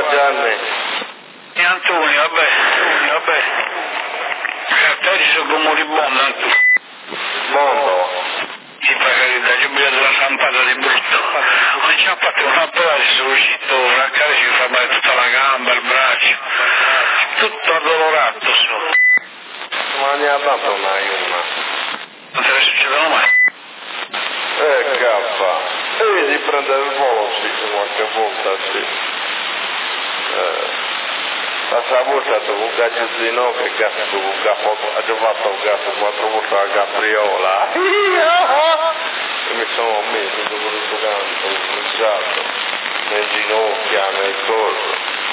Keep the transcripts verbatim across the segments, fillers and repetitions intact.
Gianni. E Antonio, vabbè, vabbè. A te ci sono moribondo, Antonio. Mondo. Ti pagare da giubile della zampata di brutto. Ho inciampato una pera, ci sono uscito una cara, ci fa male tutta la gamba, il braccio. Tutto addolorato sono. Ma ne ha dato una una. Non te ne succedono mai. Eh, cappa. E vedi prendere il volo, sì, qualche volta, sì. Eh. La saputa dopo un gaggio che gatto dopo un capo, ha già fatto un gatto quattro volte la capriola. E mi sono messo dopo tutto canto, smussato, nel ginocchia, nel collo.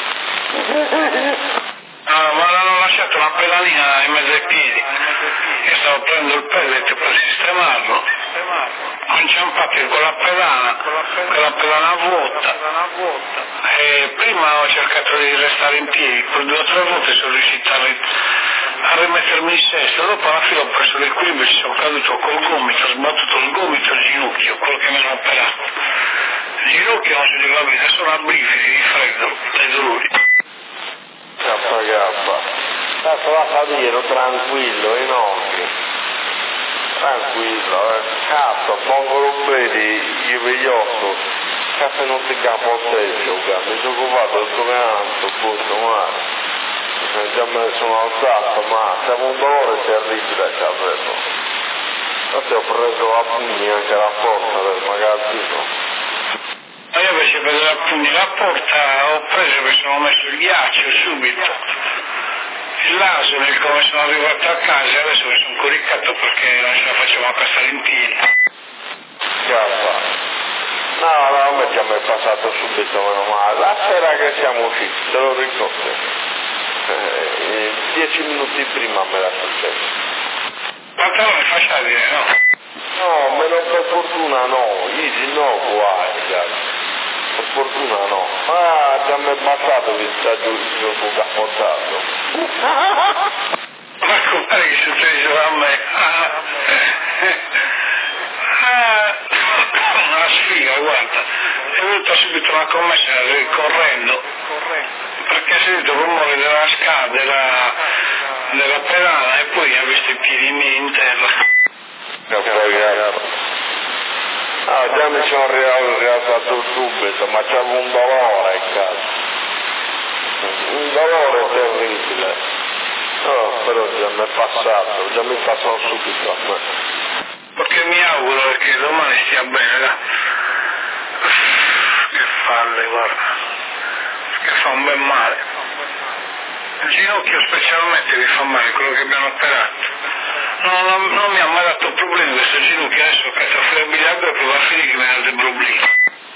Ah, ma l'hanno lasciato una pedalina in mezzo ai piedi. Io stavo prendendo il pellet per sistemarlo. Ho inciampato con la pedana, con la pedana vuota. E prima ho cercato di restare in piedi, per due o tre volte sono riuscito a, ri- a rimettermi in sesto. Dopo alla fine ho preso l'equilibrio e ci sono caduto col gomito, ho sbattuto il gomito e il ginocchio, quello che mi hanno operato. Il ginocchio non si dice va bene, sono a brividi di freddo, dai dolori. Cappa cappa. Tanto la famiglia tranquillo, enorme. Tranquillo, eh. Cazzo, mongolo vedi, io vegliotto. Cazzo non ti capo stesso, mi sono occupato del tuo canto, punto, ma. Già me ne sono alzato, ma siamo un dolore terribile, capito. Adesso ho preso la pugna anche la porta del magazzino. Ma io invece per la pugna la porta ho preso e mi sono messo il ghiaccio subito. Il laser, come sono arrivato a casa, adesso mi sono coricato perché non ce la facevo a passare in piedi. Cappa. No, no, a me già mi è passato subito, meno male. La sera che siamo usciti, te lo ricordo. Eh, dieci minuti prima me l'ha successo. Pantalone facciali, no? No, meno per fortuna no, Easy no, guarda. Per fortuna no. Ah, già mi è passato che sta giù il gioco cappottato. Ma come che succede a me? Ah, ah, una sfiga, guarda. È venuta subito una commessa correndo. Perché ha sentito il rumore della scala, della, della pedana e poi ha visto i piedi miei in terra. Ah, già mi sono rialzato subito, ma c'avevo un dolore in casa. Un dolore terribile. No, però già mi è passato, già mi passò subito a me. Perché mi auguro è che domani stia bene, dai. Che falle, guarda. Che fa un bel male. Il ginocchio specialmente mi fa male, quello che abbiamo operato. Non, non, non mi ha mai dato problemi questo ginocchio, adesso cazzo flebbilaggio e poi va a finire che mi ha dei problemi.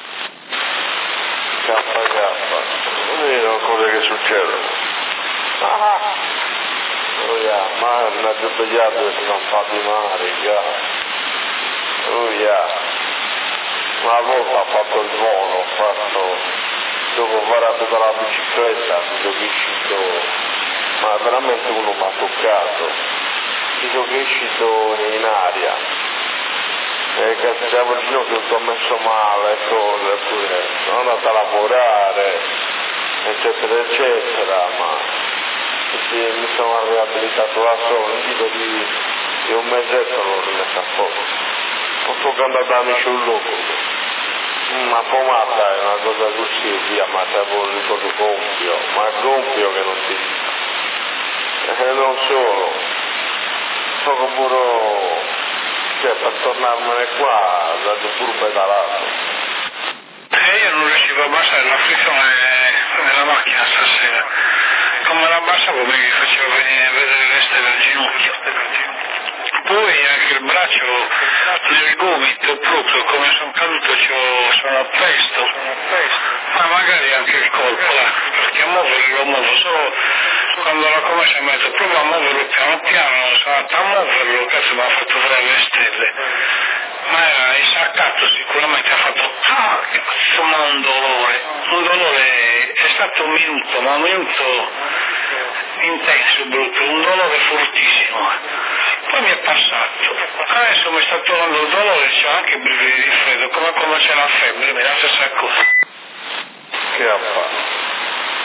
Cappa cappa, non vedo cose che succedono. Ah, oh yeah, ma una svegliata che si sono fatti male, già. Oh yeah. Una volta ho fatto il volo, ho fatto, dopo fare tutta la bicicletta, mi sono uscito, ma veramente uno mi ha toccato. Mi sono uscito in aria e che stavo il ginocchio tutto messo male, cose, pure sono andato a lavorare, eccetera eccetera, ma sì, mi sono riabilitato da solo, non dico di, di un mesetto l'ho rimesso a posto. Non so che andare da amici un loco. Una pomata è una cosa così, via, ma c'avevo il ricordo gonfio, ma gonfio che non ti dico. E non solo. Sono pure, cioè per tornarmene qua, dato pure pedalato. E io non riuscivo a abbassare la frizione nella macchina stasera. Come la abbassavo mi faceva venire vedere le stelle del ginocchio. Poi anche il braccio nel gomito proprio, come sono caduto sono appesto. Ma magari anche il colpo, là, perché a muoverlo lo muovo solo quando la commessa mi ha detto prova a muoverlo piano piano, sono andato a muoverlo, cazzo mi ha fatto vedere le stelle. Ma era insaccato sicuramente, ha fatto ah cazzo, ma un dolore, un dolore, è stato un minuto, ma un minuto intenso, brutto, un dolore fortissimo. Poi mi è passato, adesso mi sta tornando il dolore, c'ho anche i brividi di freddo, come quando c'è la febbre, mi è la stessa cosa. Che ha fatto?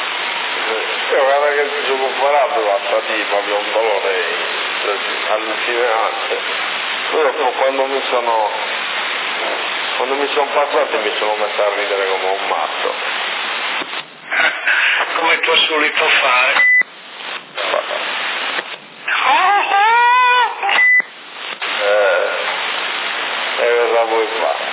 guarda che si sono comparato la fatica, avevo un dolore allucinante. Poi quando mi sono quando mi sono passati mi sono messo a ridere come un matto. Come tuo solito fare. Eh, e cosa vuoi fare?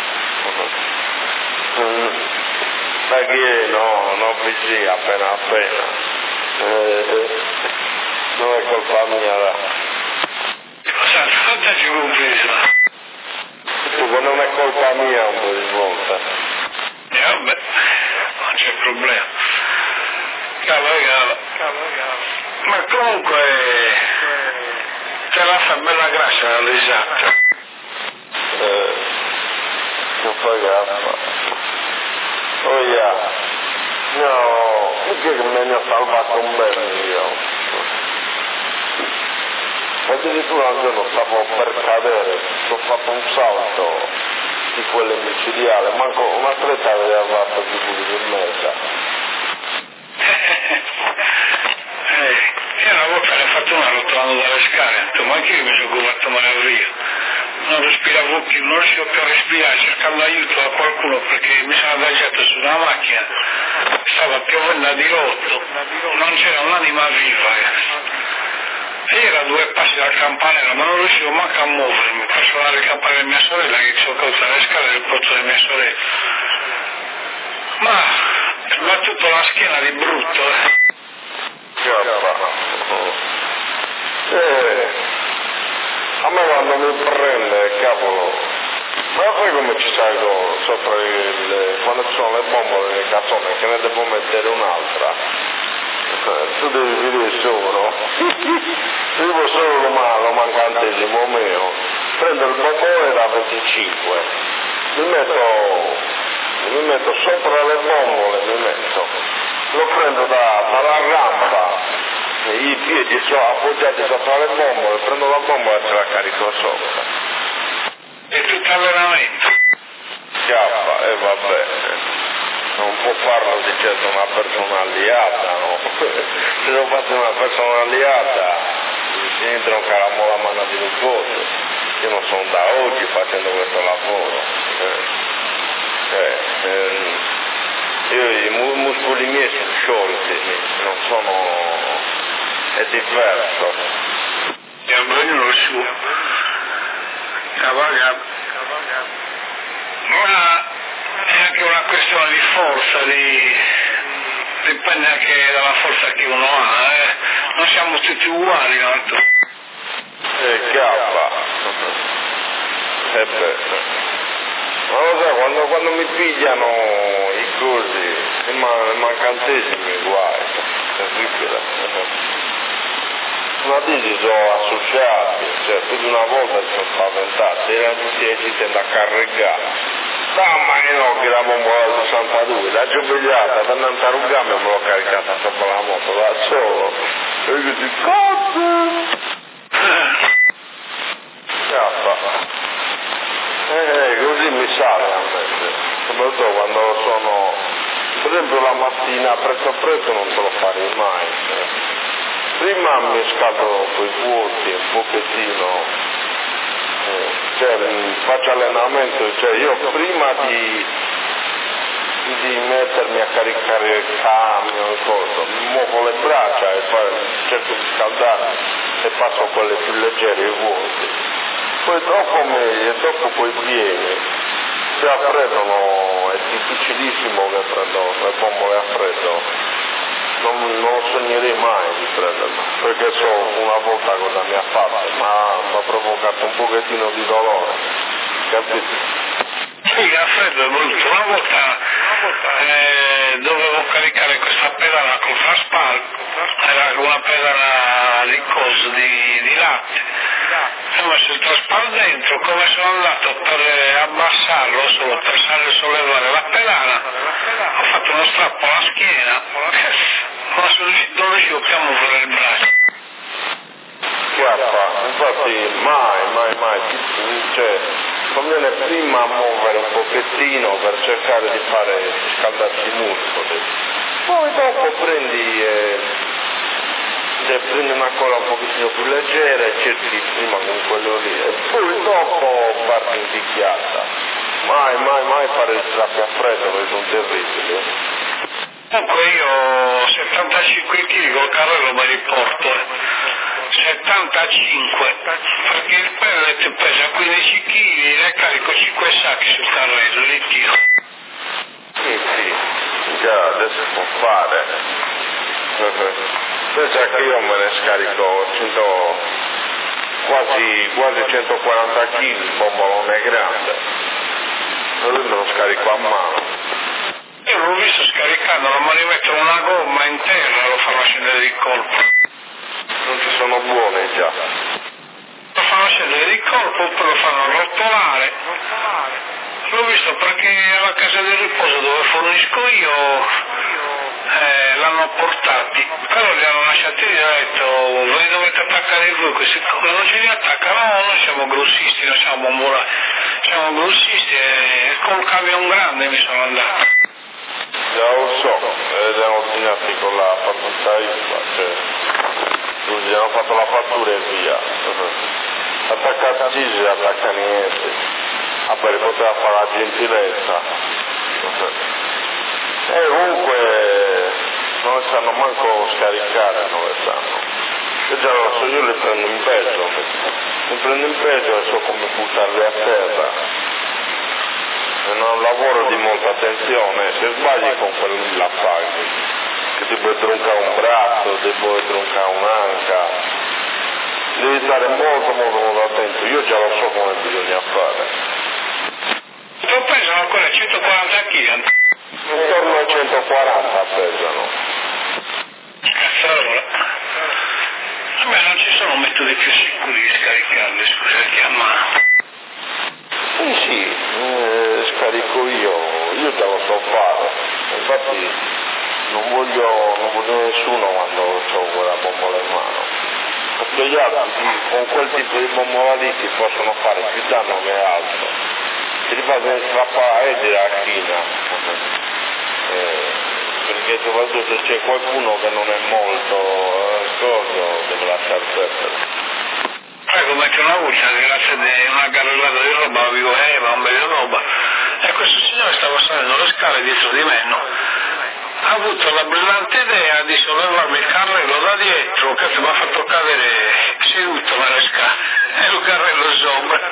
Perché no, non vi sia appena appena. Eh, non è colpa mia. Cosa cosa ci compresa? Dico, non è colpa mia un po' di svolta. E eh, vabbè, non c'è problema. Cavolo, cavolo. Ma comunque te la fa bella grassa l'esatto. Eh, non fai gaffa. Oh yeah. No, perché che me ne ha salvato un bel io. Addirittura un giorno stavo per cadere, ho fatto un salto di quelle micidiali, manco una stretta aveva fatto più di mezza. Eh, io una volta ne ho fatto una rotolando dalle scale, ho detto, ma anche io mi sono fatto male via. Non respiravo più, non riuscivo più a respirare, cercando aiuto da qualcuno perché mi sono adagiato su una macchina, stava piovendo a dirotto, non c'era un'anima viva. E era a due passi dal campanello, ma non riuscivo manco a muovermi, faccio la ricampare mia sorella che sono caduta alle scale del pozzo di mia sorella. Ma mi ha battuto la schiena di brutto, eh. Eh, a me quando mi prende, cavolo, ma poi come ci salgo sopra il, quando ci sono le bombole nel cassone, che ne devo mettere un'altra? Tu devi vedere solo, io solo ma lo mancantesimo mio, prendo il bottone da venticinque, mi metto, mi metto sopra le bombole, mi metto, lo prendo da, dalla rampa, i piedi sono appoggiati sopra le bombole, prendo la bombola e ce la carico sopra. E tutto allenamento? Chiappa, e vabbè. Non può farlo di certo una persona alliata, no? Se lo faccio una persona alliata, si entra un caramola a mano di nipote. Io non sono da oggi facendo questo lavoro. Eh, eh, eh, io i mu- muscoli miei sono sciolti, non sono... è diverso. E a ognuno il suo. Cavalca. Ma è anche una questione di forza, di... dipende anche dalla forza che uno ha, eh. Non siamo tutti uguali, no? Eh, chiappa. Eh beh. Ma lo so, quando, quando mi pigliano i cosi, i, man- i mancantesimi guai, è terribile. Ma lì si sono associati, cioè più di una volta si sono spaventati, erano tutti esitenti a carregare. Mamma mia, che la bombola del sessantadue, la giubilata, per non tarugame me l'ho caricata sopra la moto, da solo. E io dico, cazzo! Cappa. Eh, così mi sale a mente. Soprattutto quando sono, per esempio la mattina presto presto non te lo farei mai. Eh. Prima mi scaldo quei vuoti un pochettino, eh, cioè faccio allenamento, cioè io prima di, di mettermi a caricare il camion e cosa, mi muovo le braccia e poi cerco di scaldarmi e passo quelle più leggere e vuoti. Poi dopo, me, dopo quei piedi, se a freddo no, è difficilissimo che prendo le bombole a freddo. Non, non sognerei mai di prenderlo, perché so una volta cosa mi ha fatto, ma mi ha provocato un pochettino di dolore, capito? Sì, a freddo è brutto. Una volta eh, dovevo caricare questa pedana con Fraspal, era una pedana di coso, di, di latte. Ho messo il traspal dentro, come sono andato per abbassarlo solo per salire e sollevare la pedana, ho fatto uno strappo alla schiena, ma non riuscivo più a muovere il braccio. Guarda, infatti mai, mai, mai, cioè conviene prima muovere un pochettino per cercare di fare scaldarsi i muscoli, poi dopo prendi e se prendono ancora un pochettino più leggera e cerchi prima con quello lì e poi dopo parti in picchiata. Mai, mai, mai fare il strappo a freddo perché sono terribili. Comunque io settantacinque chili col carrello me li porto, eh. settantacinque, perché il pellet pesa quindici chili e carico cinque sacchi sul carrello, li tiro. Sì, sì, già adesso può fare. Pensa che io me ne scarico cento, quasi, quasi centoquaranta chili, il bombolone grande. Allora me lo scarico a mano. Io l'ho visto scaricandolo, ma li metto una gomma in terra e lo fanno scendere di colpo. Non ci sono buone già. Lo fanno scendere di colpo, poi lo fanno rotolare. L'ho visto perché alla casa del riposo dove fornisco io eh, l'hanno portati, però li hanno lasciati lì e ho detto voi dovete attaccare voi questi cose, non ce li attaccano, no, noi siamo grossisti, non siamo bombolati, siamo grossisti e col camion grande mi sono andato. Già lo so, ed erano segnati con la partita I V A, cioè, gli hanno fatto la fattura e via. Attaccata Gigi, attacca niente. Ah, beh, poteva fare la gentilezza. E comunque non le sanno manco scaricare, non le sanno. Io già lo so, io le prendo in peso, li prendo in peso e so come buttarli a terra. È un lavoro di molta attenzione, se sbagli con quello lì la paghi, che ti puoi troncare un braccio, ti puoi troncare un'anca, devi stare molto molto molto attento, io già lo so come bisogna fare. Tu pesano ancora centoquaranta chili? Intorno ai centoquaranta pesano. Cazzarola. Vabbè, non ci sono metodi più sicuri di scaricarli, scusa, che a mano. Sì, sì, eh, scarico io, io già lo so fare, infatti non voglio, non voglio nessuno quando ho quella bombola in mano, perché gli altri con quel tipo di bombola lì ti possono fare più danno che altro, ti rifanno strappare la china, eh, perché soprattutto se c'è qualcuno che non è molto eh, scorso deve lasciare perdere. Prego, metto una voce, grazie di una carrellata di roba, la dico, eh, va un bel roba. E questo signore stava salendo le scale dietro di me, no? Ha avuto la brillante idea di sollevarmi il carrello da dietro, che mi ha fatto cadere seduto nelle scale, e il carrello sopra.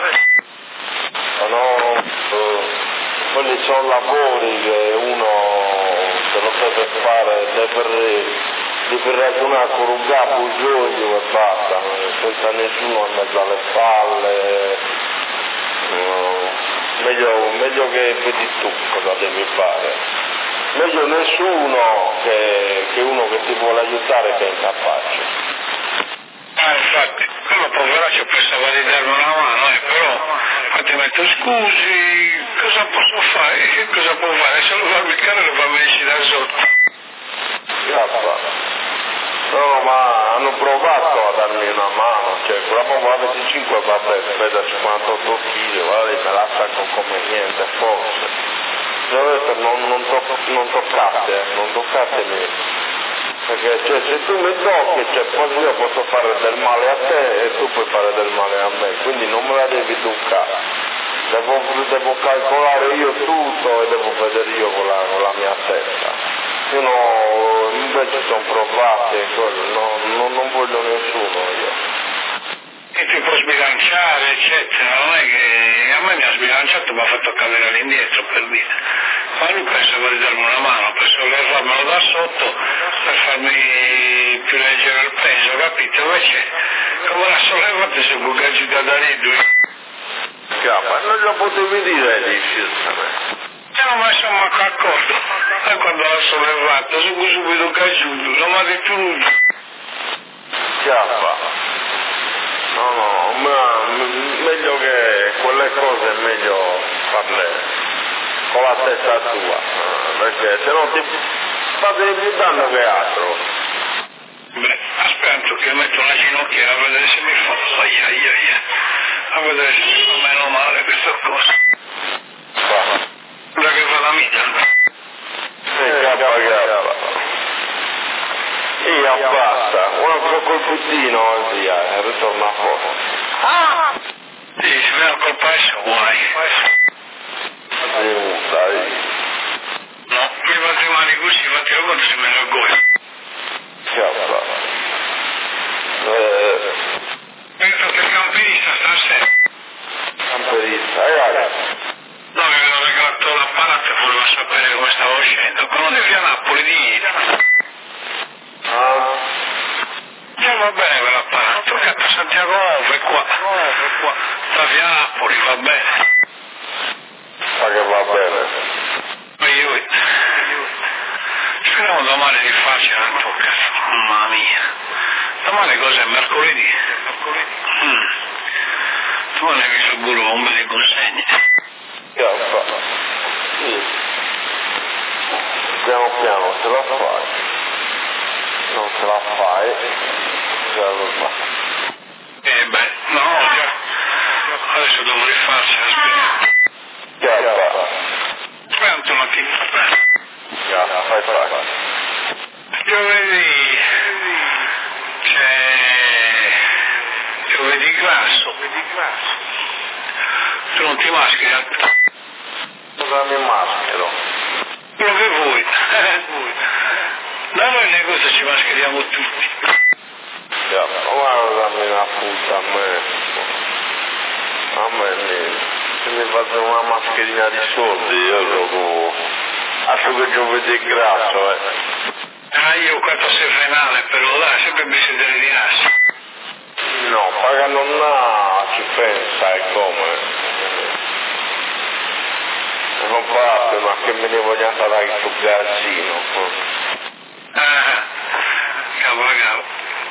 Ma no, eh, quelli sono lavori che uno se lo deve fare, deve... Devi ragionare con un capo, un gioio e basta, senza nessuno in mezzo alle spalle, no. meglio, meglio che vedi tu cosa devi fare, meglio nessuno che, che uno che ti vuole aiutare che è incapace. Ah, infatti, quello poveraccio pensava di darmi una mano, eh, però infatti metto scusi, cosa posso fare? Che cosa può fare? Se lo fa il carrello fa venirci da sotto. Grappa. No, ma hanno provato a darmi una mano, cioè quella bombola venticinque vabbè, pesa cinquantotto chili, guarda, me la sacco come niente, forse. Gli ho detto non, non, to, non toccate, non toccatemi, perché cioè, se tu mi tocchi, cioè, poi io posso fare del male a te e tu puoi fare del male a me, quindi non me la devi toccare. Devo, devo calcolare io tutto e devo vedere io con la, con la mia testa. Io no, invece sono provati e quello, no, no, non voglio nessuno io. E ti può sbilanciare, eccetera, non è che a me mi ha sbilanciato, mi ha fatto cadere all'indietro per dire. Ma lui pensava di darmi una mano per sollevarmelo da sotto, per farmi più leggero il peso, capito? Invece come l'ha sollevato si è bucagita da lì lui. Capa, non lo potevi dire di scirsene. E non mi sono manco accorto, e quando l'ho sollevato, sono subito caduto, non mi ha detto nulla. Capa, no, no, ma meglio che quelle cose è meglio farle con la testa tua, perché se no ti fate più danno che altro. Beh, aspetto che metto una ginocchiera a vedere se mi fa, ai ai ai, a vedere se mi fa meno male questa cosa. Va. Guarda che fa la vita. Sì, capa, capa. Sì, abbassa, un altro colpettino e via, e ritorna a posto. Ah! Sì, si vede col paese guai. Sì, dai. No, i matrimoni così, i matrimoni quando si me ne orgoglio. Che abbassa. Eh... Penso che il camperista stasera. Camperista, ragazzi. No, mi avevano regalato l'apparato e volevo sapere come stavo uscendo. Quello di via Napoli di ieri. Ah? Eh, va bene quell'apparato, che da Santiago Nuovo è qua. qua. Da via Napoli, va bene. Ma che va bene. Ma io... Speriamo domani di farci una tocca. Mamma mia. Domani cos'è? Mercoledì? Mercoledì. Mm. Domani mi sicuro un bel di consegne. Che fa? Sì. Piano piano ce la fai. Non ce la fai. Ce la fai. Eh beh, no, già. Adesso devo rifarci, aspetta. Che fa? Aspetta un attimo. Che fai fai. Giovedì c'è giovedì grasso. Tu non ti mascheri? Cosa mi maschero? Quello che vuoi. Da noi in negozio ci mascheriamo tutti. Che fa? Ma dammi una puta a me. A me niente. Se mi faccio una mascherina di soldi io gioco. Altro che giovedì è grasso, eh. Ah, io quanto sei frenale, però dai, sempre bisogna di nascere. No, pagano una ci pensa e come. E non parte, ma che me ne voglio andare sul gazzino. Ah, cavolo, cavolo.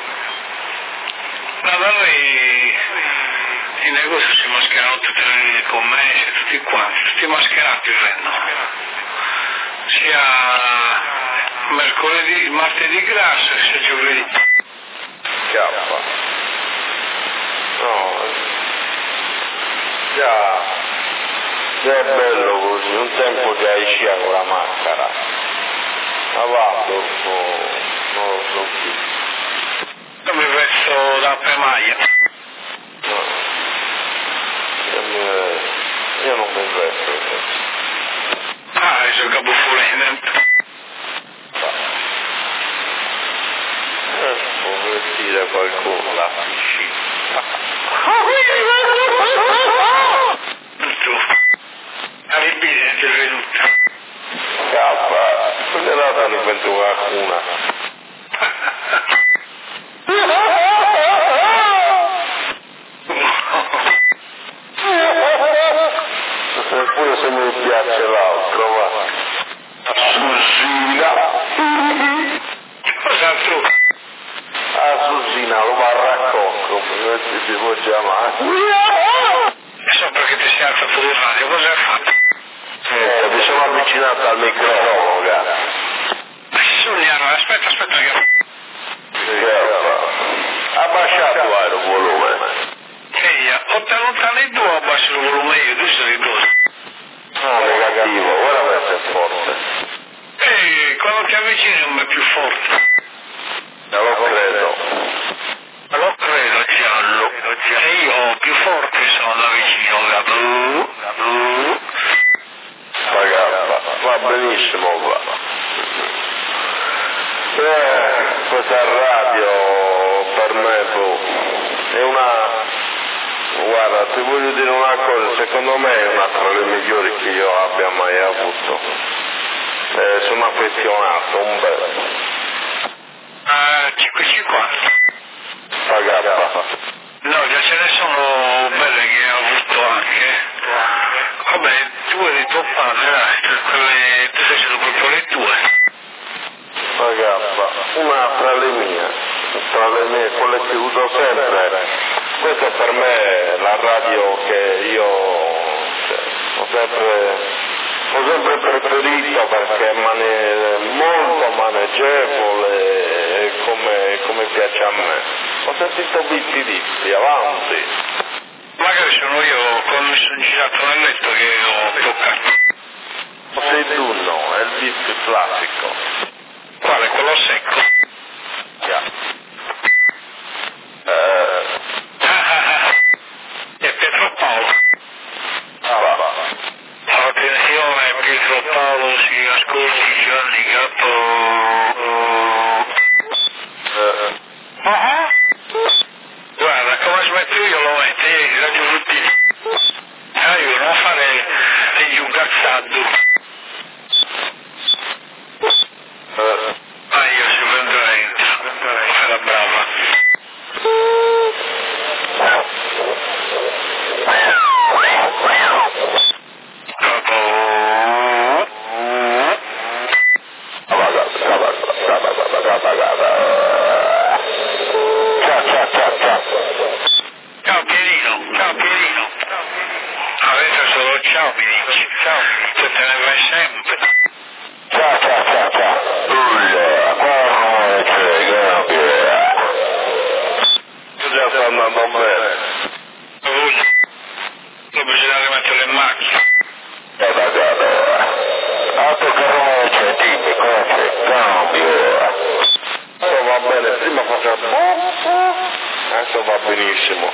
Ma da noi in negozio si mascherano tutte le linee di commercio, tutti quanti, tutti mascherati vengono. Sia mercoledì, martedì grasso e sia giovedì. Chiappa. No. Già. Già è bello così, un tempo già escia con la maschera. Ma va, dopo non lo so più. Io mi vesto da premaglia. No. Io, mi... Io non mi vesto. Ah, è sul capofolente. Eh, può vestire qualcuno la piscina. Tu. Arrivi è venuta. Cappa, quelle date ne penso qualcuna. Eppure se mi piace l'altro, va. Susina. Cosa tu? Ah, Susina, lo va a racconto, come ti può chiamare. E so perché ti sei alzato di radio, cosa hai fatto? Eh, mi sono avvicinato al microfono, cara. Sognano, aspetta, aspetta che... Abbasciato hai il volume. Ehi, ho tenuto nei due, abbasso il volume io, tu sei due. No, negativo, veramente è forte. Ehi, quando ti avvicini non è più forte. Non lo credo. Ma lo credo, giallo. E io più forte sono da vicino, da blu, da blu. Pagappa, va benissimo, va. Eh, questa radio per me boh, è una... Guarda, ti voglio dire una cosa, secondo me è una tra le migliori che io abbia mai avuto. Eh, sono affezionato, un bel. Ah, cinque cinquanta. Pagappa. No, già ce ne sono belle che ho avuto anche. Vabbè, due di tuo padre, dai, quelle, tu sei stato proprio le tue. Pagappa, una tra le mie, tra le mie, quelle che uso sempre. Questa per me è la radio che io cioè, ho sempre, ho sempre preferito perché è mane, molto maneggevole e come, come piace a me. Ho sentito bitti bitti, avanti. Magari sono io, quando mi sono girato nel letto che ho toccato. Sei tu no, è il disco classico. Quale? Quello secco? Questo va benissimo.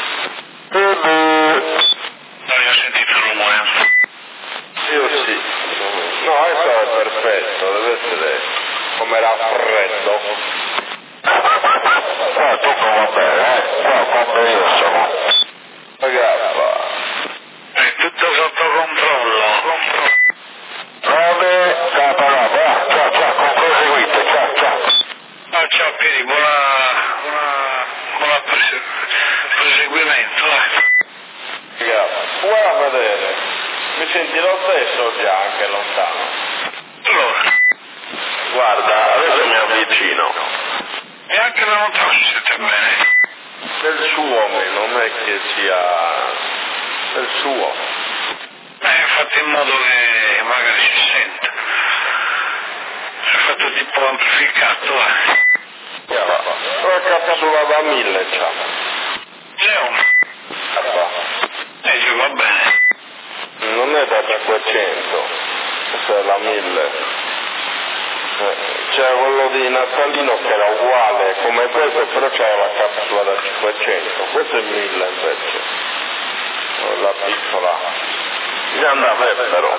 Non ho sentito il rumore. Io sì. No, questo è perfetto, deve essere come raffreddo. No, tutto va bene, eh? No, va benissimo. Ragazza. È tutto sotto controllo. Vabbè, ciao, ciao, ciao, ciao, con proseguite, ciao, ciao. Ah, ciao Pieri, buona, buona, buona prese, proseguimento. Eh. Ragazza, guarda a vedere, mi senti lo stesso già anche lontano. Allora, Guarda, adesso mi avvicino. e anche da lontano si sente bene. Del suo, non è che sia del suo. Eh, fate in modo che magari si senta. È fatto tipo amplificato, eh. Però capsula da mille, ciao. Leo, meglio va bene. Non è da cinquecento, questa è la mille. C'era quello di Natalino che era uguale come questo, però c'era la capsula da cinquecento, questo è mille invece, la piccola, mi andava però.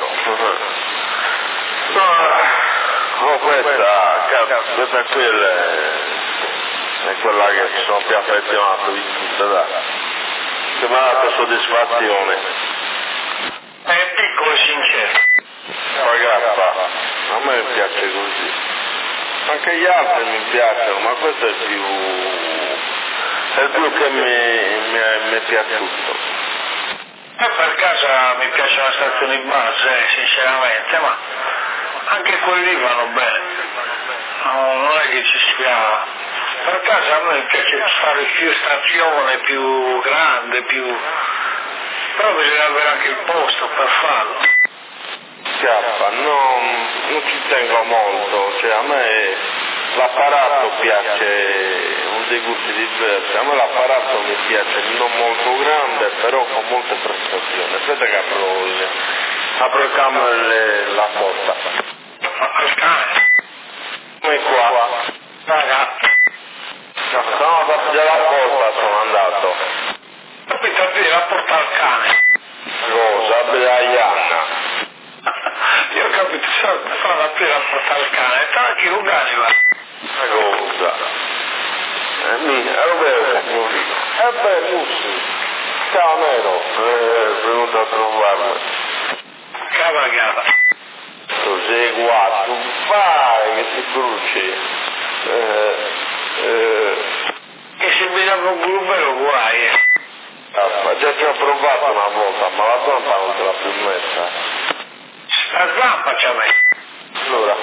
No, questa, questa qui è, è quella che ci sono più affezionato di tutte, dai, che mi ha dato soddisfazione. È piccolo e sincero. Ragazza, a me piace così. Anche gli altri mi piacciono, ma questo è il più, è il più che mi, mi, è, mi è piaciuto. E per casa mi piacciono le stazioni base, sinceramente, ma anche quelli vanno bene. No, non è che ci sia. Per casa a me piace fare più stazione, più grande, più. Però bisogna avere anche il posto per farlo. Schiappa, non, non ci tengo molto, cioè a me l'apparato piace, un dei gusti diversi, a me l'apparato mi piace non molto grande, però con molte prestazioni. Aspetta che apro il, apro il cambio e le- la porta. Al cane. Come qua. Raga, Sono andato dalla porta, sono andato. capito a dire la porta al cane. Cosa? Abita Ianna. Io ho capito, fanno aprire la porta al cane, e tanti un cane va. Ma cosa? Eh, mi, è vero signorino. Eh beh, Lucy. Ciao Nero, eh, è venuto a trovarmi. Cava cava. Tu sei guasto, vai che ti bruci. Eh, eh, E se mi dà un glubero guai, eh. ah, già ci ho provato una volta, ma la zampa non te l'ha più messa. La zampa c'ha me. Allora,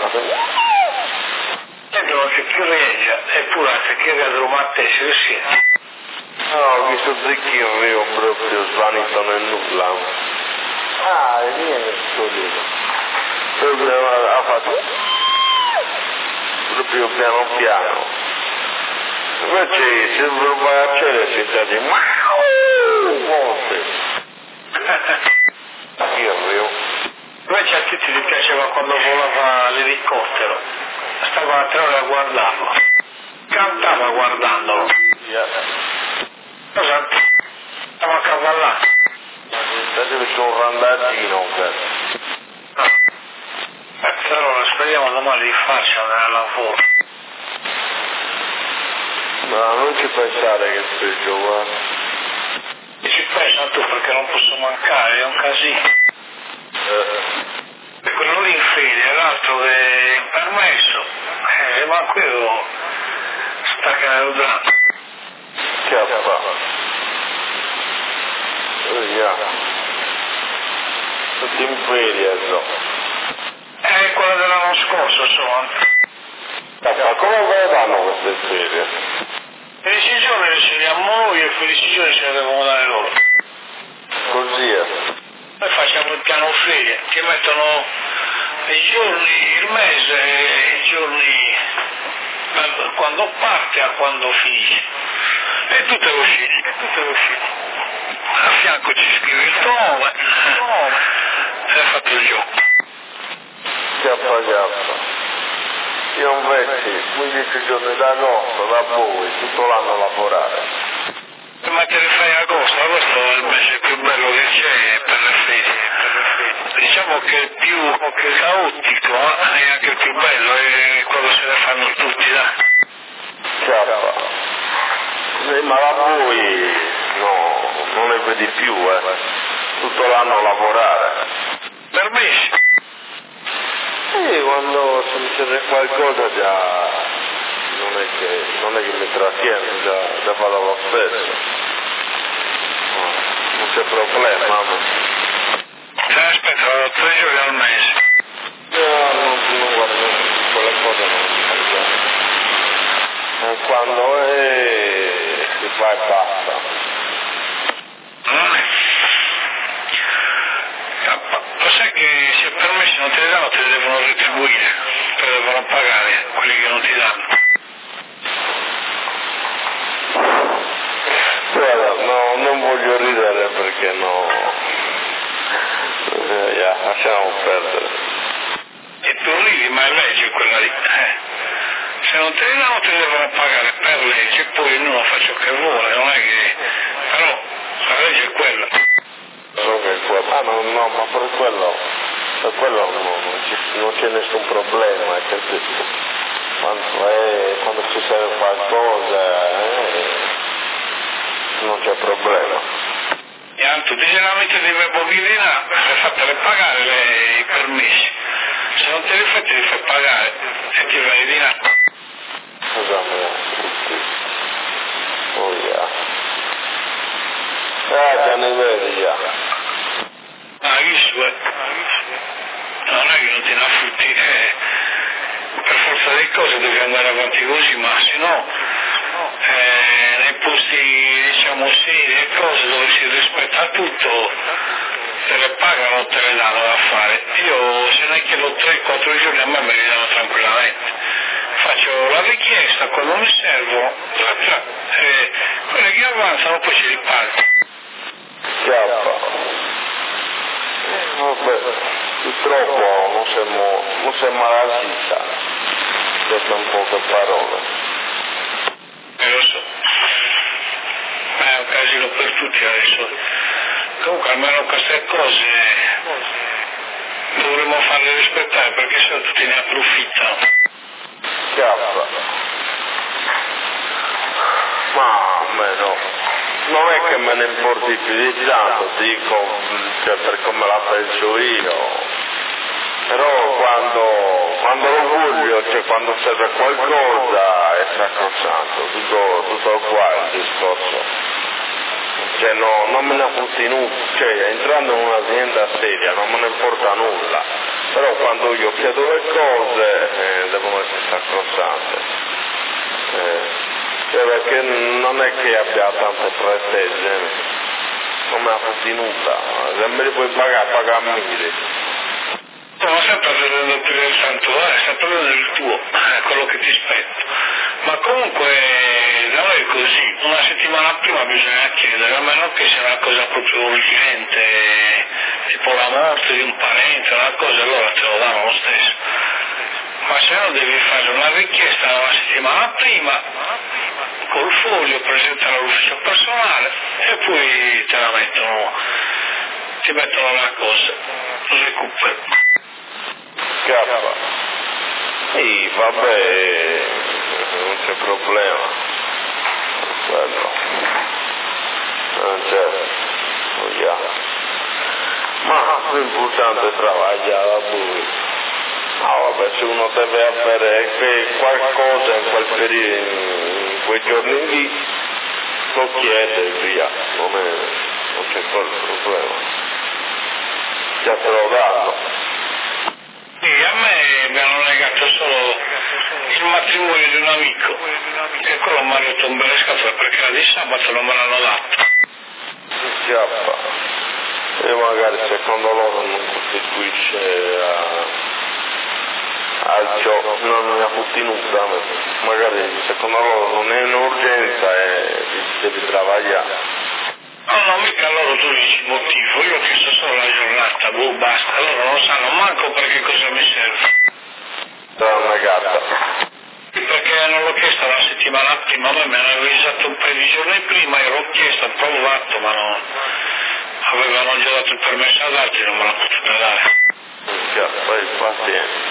E non si più regge, eppure se chiede a Dromate si riesce. no, ho visto Zecchino mio proprio svanito nel nulla. Ah, e viene solino. Proprio ha fatto proprio piano piano. Invece se lo vai a cielo si sta di forte. Io avevo. Invece a tutti gli piaceva quando volava l'elicottero. Stava a tre ore a guardarlo. Cantava guardandolo. Cosa? Stava a cavallare. Deve essere un randaggino, cazzo. Eh, allora speriamo domani di farcela nel lavoro. Ma non ci pensare che sei giovane. E ci pensa tu perché non posso mancare, è un casino. Eh, E quello lì in fede, l'altro che è in permesso. Eh, ma quello stacca nel dramma. che ha fatto? Vediamo. Tutti in ferie, so. È quella dell'anno scorso, insomma. Ma come vanno queste ferie? Felici giorni le scegliamo noi e felici giorni ce ne devono dare loro. Così è. Noi facciamo il piano ferie, ti mettono i giorni, il mese, i giorni da quando parte a quando finisce. E tu te lo scegli, e tu te lo scegli. A fianco ci scrivi il tuo nome, e hai fatto il gioco. Chiappa chiappa. Io invece quindici giorni d'agosto da voi, tutto l'anno a lavorare. prima te le fai a agosto, agosto è il mese più bello che c'è per le ferie. Diciamo che è il più caotico eh, è anche il più bello, è quando se ne fanno tutti, dai. Certo. Eh, ma la poi no, non ne vedi più, eh. Tutto l'anno a lavorare. Per me Sì, quando succede qualcosa già non è che, non è che mi trattiene, già, già vado lo stesso. No, non c'è problema, ma... se ne aspettano tre giorni al mese. No, non, non guardo quelle cose, non si fa. Quando è si fa e basta. Mm. Lo sai che se permessi non te li danno te li devono retribuire, te li devono pagare quelli che non ti danno. Guarda, no, non voglio ridere perché no... Eh, yeah, lasciamo perdere. E tu ridi, ma è legge quella lì. Eh. Se non te li danno te li devono pagare per legge, poi ognuno fa ciò che vuole, non è che... però la legge è quella. So che que- ah, no, no, ma per quello, per quello no, non, ci, non c'è nessun problema, è che quando, è, quando ci serve qualcosa eh, non c'è problema. E anche tu sei l'amico di Webovivina, fatele pagare le, i permessi. Se non te li fai te li fai pagare e ti vai di là. Scusami, oh yeah. Ah, già ne vedi già. Ah, visto, eh? Non è che non ti ne affutti, eh, per forza delle cose devi andare avanti così, ma se no, eh, nei posti, diciamo sì, le cose dove si rispetta tutto, te le pagano o te le danno da fare. Io se ne chiedo tre quattro giorni a me me li danno tranquillamente. Faccio la richiesta, quando mi servono, eh, quelli che avanzano poi ce li pago. Chiappa. Vabbè, purtroppo non siamo, non siamo alla vita, detto in poche parole. Eh, lo so. È un casino per tutti adesso. Comunque almeno queste cose dovremmo farle rispettare perché sennò tutti ne approfittano. Chiappa. Ma a me no. Non è che me ne importi più di tanto, dico, cioè per come la penso io. Però quando, quando lo voglio, cioè quando serve qualcosa è sacrosanto, tutto, tutto qua il discorso. Cioè no, non me ne fotti nulla, cioè entrando in un'azienda seria non me ne importa nulla, però quando io chiedo le cose eh, devono essere sacrosante. Eh, cioè perché non è che abbia tante pretese, non me ne fotti nulla, se me li puoi pagare, pagammi. Non sempre prendendo più del santuario, sta prendendo il tuo, eh, quello che ti spetta. Ma comunque da noi è così, una settimana prima bisogna chiedere, a meno che sia una cosa proprio urgente, tipo la morte di un parente, una cosa, allora te lo danno lo stesso. Ma se no devi fare una richiesta una settimana prima, col foglio presentare all'ufficio personale e poi te la mettono, ti mettono la cosa, lo recupero. Scappa. Sì, vabbè, non c'è problema. Quello. Non c'è. Vogliamo. Ma l'importante è travagliare poi. No, vabbè, se uno deve avere qualcosa in quel periodo, in quei giorni lì, lo chiede e via. Non, è, non c'è quel problema. Già te lo danno. Sì, a me mi hanno negato solo il matrimonio di un amico, e quello mi ha rotto un bel scatole perché era di sabato non me l'hanno dato. Schiappa. E magari secondo loro non costituisce a, al gioco, non ne ha tutti nulla, magari secondo loro non è un'urgenza e devi travagliare. No, no, mica loro tu dici il motivo, io ho chiesto solo la giornata, boh, basta, loro non sanno manco perché cosa mi serve. Sarà una gatta. Perché non l'ho chiesto una settimana settimana prima, poi mi hanno avvisato un paio di giorni prima, io l'ho chiesto, ho provato, ma non avevano già dato il permesso ad altri, non me l'hanno potuto dare. Poi pazienza.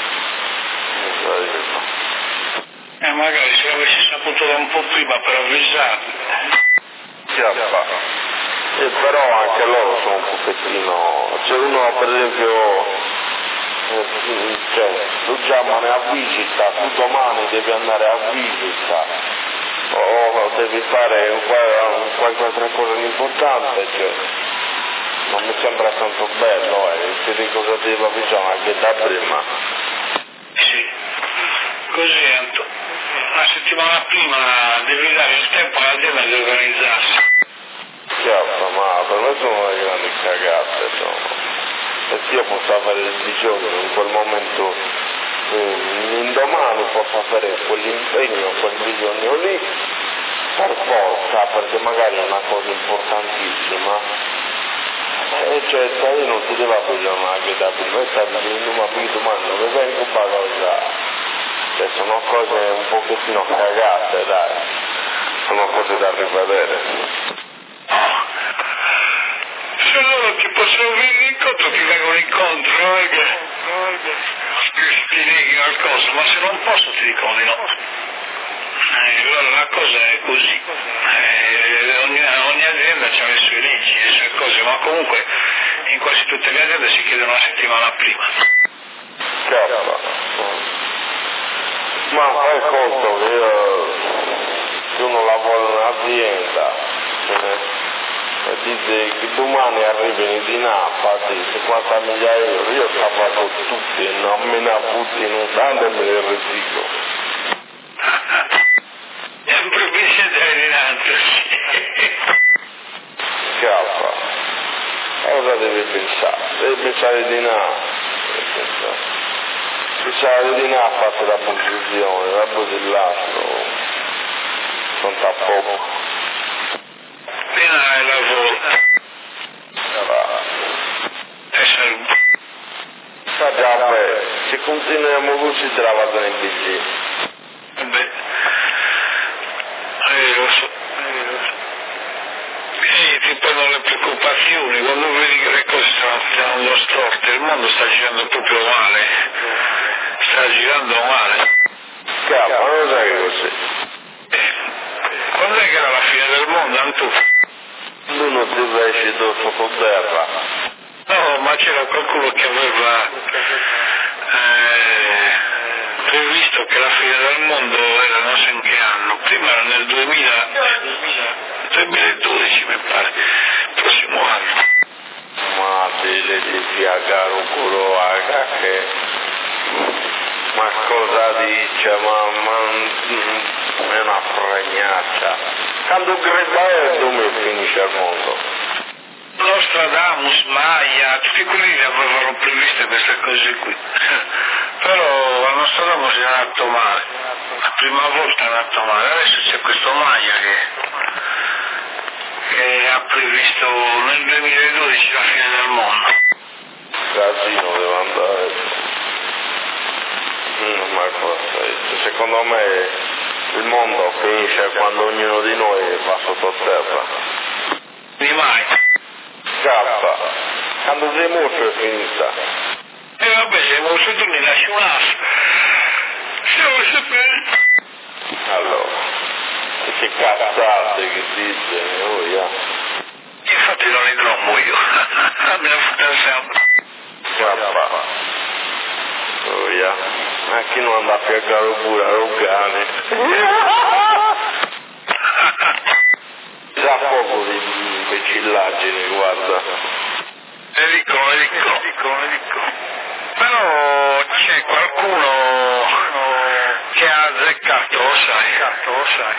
E magari se avessi saputo da un po' prima per avvisarmi. Chiappa. E però anche loro sono un pochettino, c'è uno per esempio, eh, cioè, tu chiamane a visita, tu domani devi andare a visita, o devi fare un, un, qualche altra cosa di importante, cioè, non mi sembra tanto bello, eh, ti dico cosa ti va bisogno anche da prima. Sì, così Anto, una settimana prima devi dare il tempo all'azienda di organizzarsi. Chiaro, ma per me sono le grandi cagate, sono. Perché io posso avere il bisogno in quel momento, eh, indomani posso avere quell'impegno, quel bisogno lì, per forza, perché magari è una cosa importantissima. E cioè, io non ti devo bisogno anche da prima, e stai dicendo, ma qui domani non mi vengo a cosa. Cioè, sono cose un pochettino cagate, dai. Sono cose da rivedere. Se loro ti possono venire incontro, ti vengono incontro, non è che ti neghi qualcosa, ma se non posso ti dicono di no. Eh, allora la cosa è così. Eh, ogni, ogni azienda ha le sue leggi, le sue cose, ma comunque in quasi tutte le aziende si chiedono una settimana prima. Certo. Ma fai conto che io, se uno lavora in un'azienda, e dice che domani arrivano i dinappa, cinquanta migliaia di euro, io sabato tutti, non me ne butti in un tanto e me ne riciclo. Sempre Vicente dinanzi. Scappa. Cosa devi pensare? Devi pensare di no. Pensare di no, fate la confusione, la bosillato, non sta poco. Appena hai lavoro. E salute. Sta già bene, se continuiamo così te la vado nel biglietto. Beh, eh, lo so. E ti prendono le preoccupazioni, quando vedi che le cose stanno andando storte, il mondo sta girando proprio male. Sta girando male. Capa, non sai che così. Quando è che era la fine del mondo, Antu? Tu non ti esci dosso con terra. No, ma c'era qualcuno che aveva eh, previsto che la fine del mondo era non so in che anno. Prima era nel duemila, duemiladodici mi pare, prossimo anno. Ma delle di fiagare un culo a che... Ma cosa dice? Ma, ma è una fregnaccia. Quando gridando mi finisce il mondo. Nostradamus, Maya, tutti quelli avevano previste queste cose qui. Però a Nostradamus è andato male. La prima volta è andato male. Adesso c'è questo Maya che, che ha previsto nel duemiladodici la fine del mondo. Casino deve andare. Ma cosa? Secondo me il mondo finisce quando ognuno di noi va sottoterra. Di mai. Scappa. Quando sei morto è finita. E vabbè, se vuoi tu mi lasci un asso. Se vuoi sapere. Allora, che cazzate che dice, oh yeah. Infatti non li trovo io. Me ne fotte sempre. Scappa. Oh yeah. Ma chi non anda a piegare pure a Rogane? Già poco di imbecillaggine, guarda. Le dico, le dico, le dico, le dico. Però c'è qualcuno che ha azzeccato, lo sai, lo sai.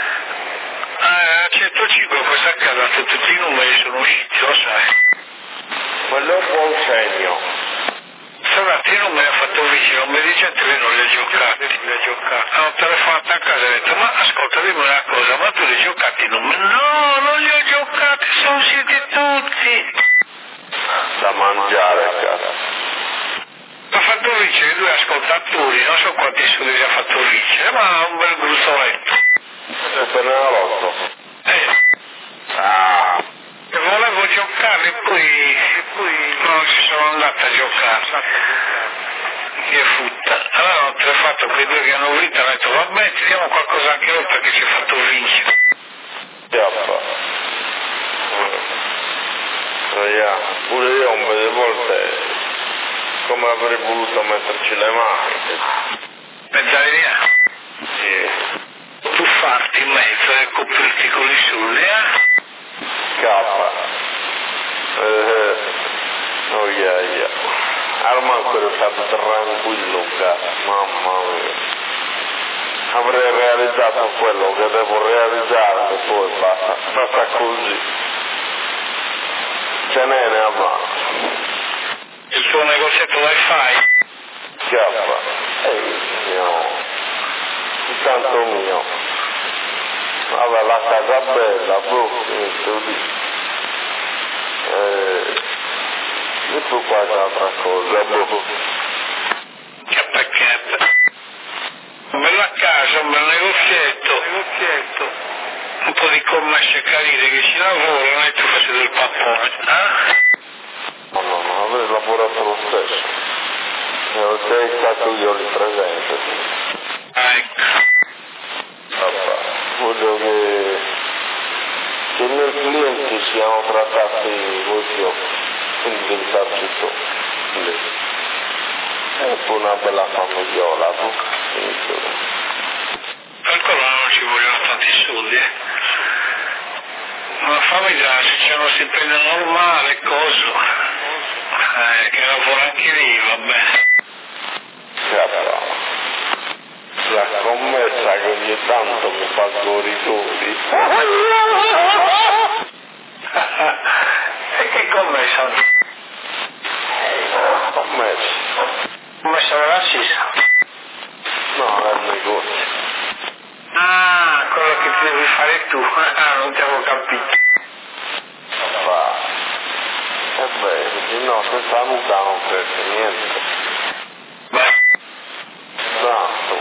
A centocinque questa casa tutti i numeri sono usciti, lo sai. Quello è un buon segno. Stamattina non me ne ha fatto vicino, mi dice che non li ha giocati, li ha giocati. Hanno telefonato a casa e ho detto, ma ascolta, dimmi una cosa, ma tu li hai giocati? Non me... No, non li ho giocati, sono usciti tutti. Da mangiare, cazzo. Ha fatto vincere due ascoltatori, non so quanti soldi ha fatto vincere, ma un bel gruzzoletto. sul Penalotto. Eh. Ah. E volevo giocare e poi, e poi non ci sono andato a giocare. Che frutta. Allora ho telefonato quei due che hanno vinto e ho detto vabbè tiriamo qualcosa anche noi perché ci ha fatto vincere. Chiappa. Yeah. Pure io un po' di volte come avrei voluto metterci le mani. Mezz'are via. Sì. Tuffarti in mezzo e coprirti con i soldi, eh? Cappa. Eh, oh yeah, yeah. Arman quello è stato tranquillo, mamma mia. Avrei realizzato quello che devo realizzare e poi basta, basta così. Ce n'è ne avanti. Il tuo negozietto wifi? Chiappa. Ehi, mio. Intanto mio. Vabbè, la casa bella, boh, finito lì. Eh, e poi qualche altra cosa, boh. Che pacchetto. Una bella casa, un bel negozietto. negozietto. Un po' di commesse carine che ci lavorano e tu fai del pappone, eh? No, no, no, avrei lavorato lo stesso. Ne sei stato io lì presente. Ah, ecco. Papà, voglio che, che i miei clienti siano trattati voglio inventarci tu. E poi una bella famigliola, tu. Per quello non ci vogliono tanti soldi, eh. Una famiglia se c'è uno stipendio normale, coso, eh, che lavora anche lì, vabbè. Capra, la commessa che ogni tanto mi fa goritori. E che commessa? Commessa? Commessa della Sisa? No, è il negozio. Ah, quello che ti devi fare tu, ah, non ti avevo capito. Papà, e beh, no, senza nuda non cresce niente. Beh. Tanto.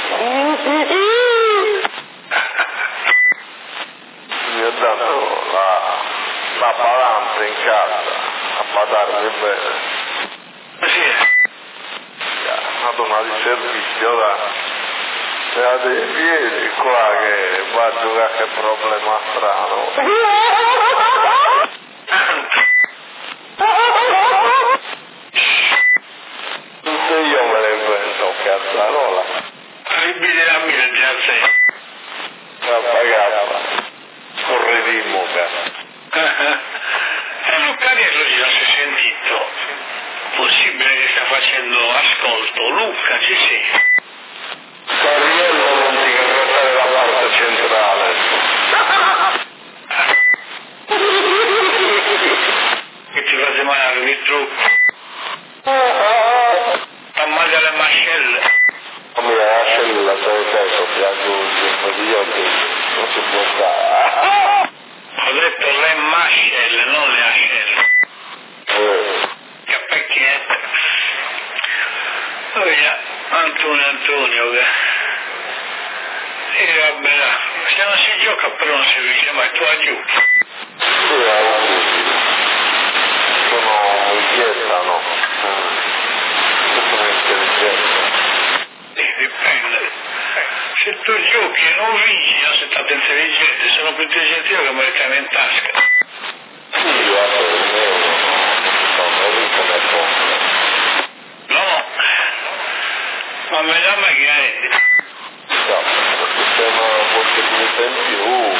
Mi ha dato la, la balanza in casa a badarmi bene. Sì. Una donna di servizio da, da dei piedi qua che va a giocare che problema strano. Tutte io me ne invento cazzarola. Ribidi la mia già sei. Cappa correremo cazzo. E Luccariello già si è sentito. Possibile che sta facendo ascolto. Luca, ci sei? Cariello non ti guardare la parte centrale. Che ti fate male di trucco. Ammaglia le mascelle. Come la scella sei teso, piango di io non si può fare. Ho detto le mascelle, non le ascelle. Eh. Che pacchetto. Oh yeah, Antonio Antonio che... E vabbè, se non si gioca però non si riesce mai, tu a giochi. Sì, auguri. Sono inquieta, no? Sono intelligente. Sì, dipende. Se tu giochi e non vinci, non sei stato intelligente, sono più intelligente io che me le tengo in tasca. Sì, vabbè, il mio non sono ricco nel fondo. No, ma me la mai che hai? No, perché c'è una possibilità in più.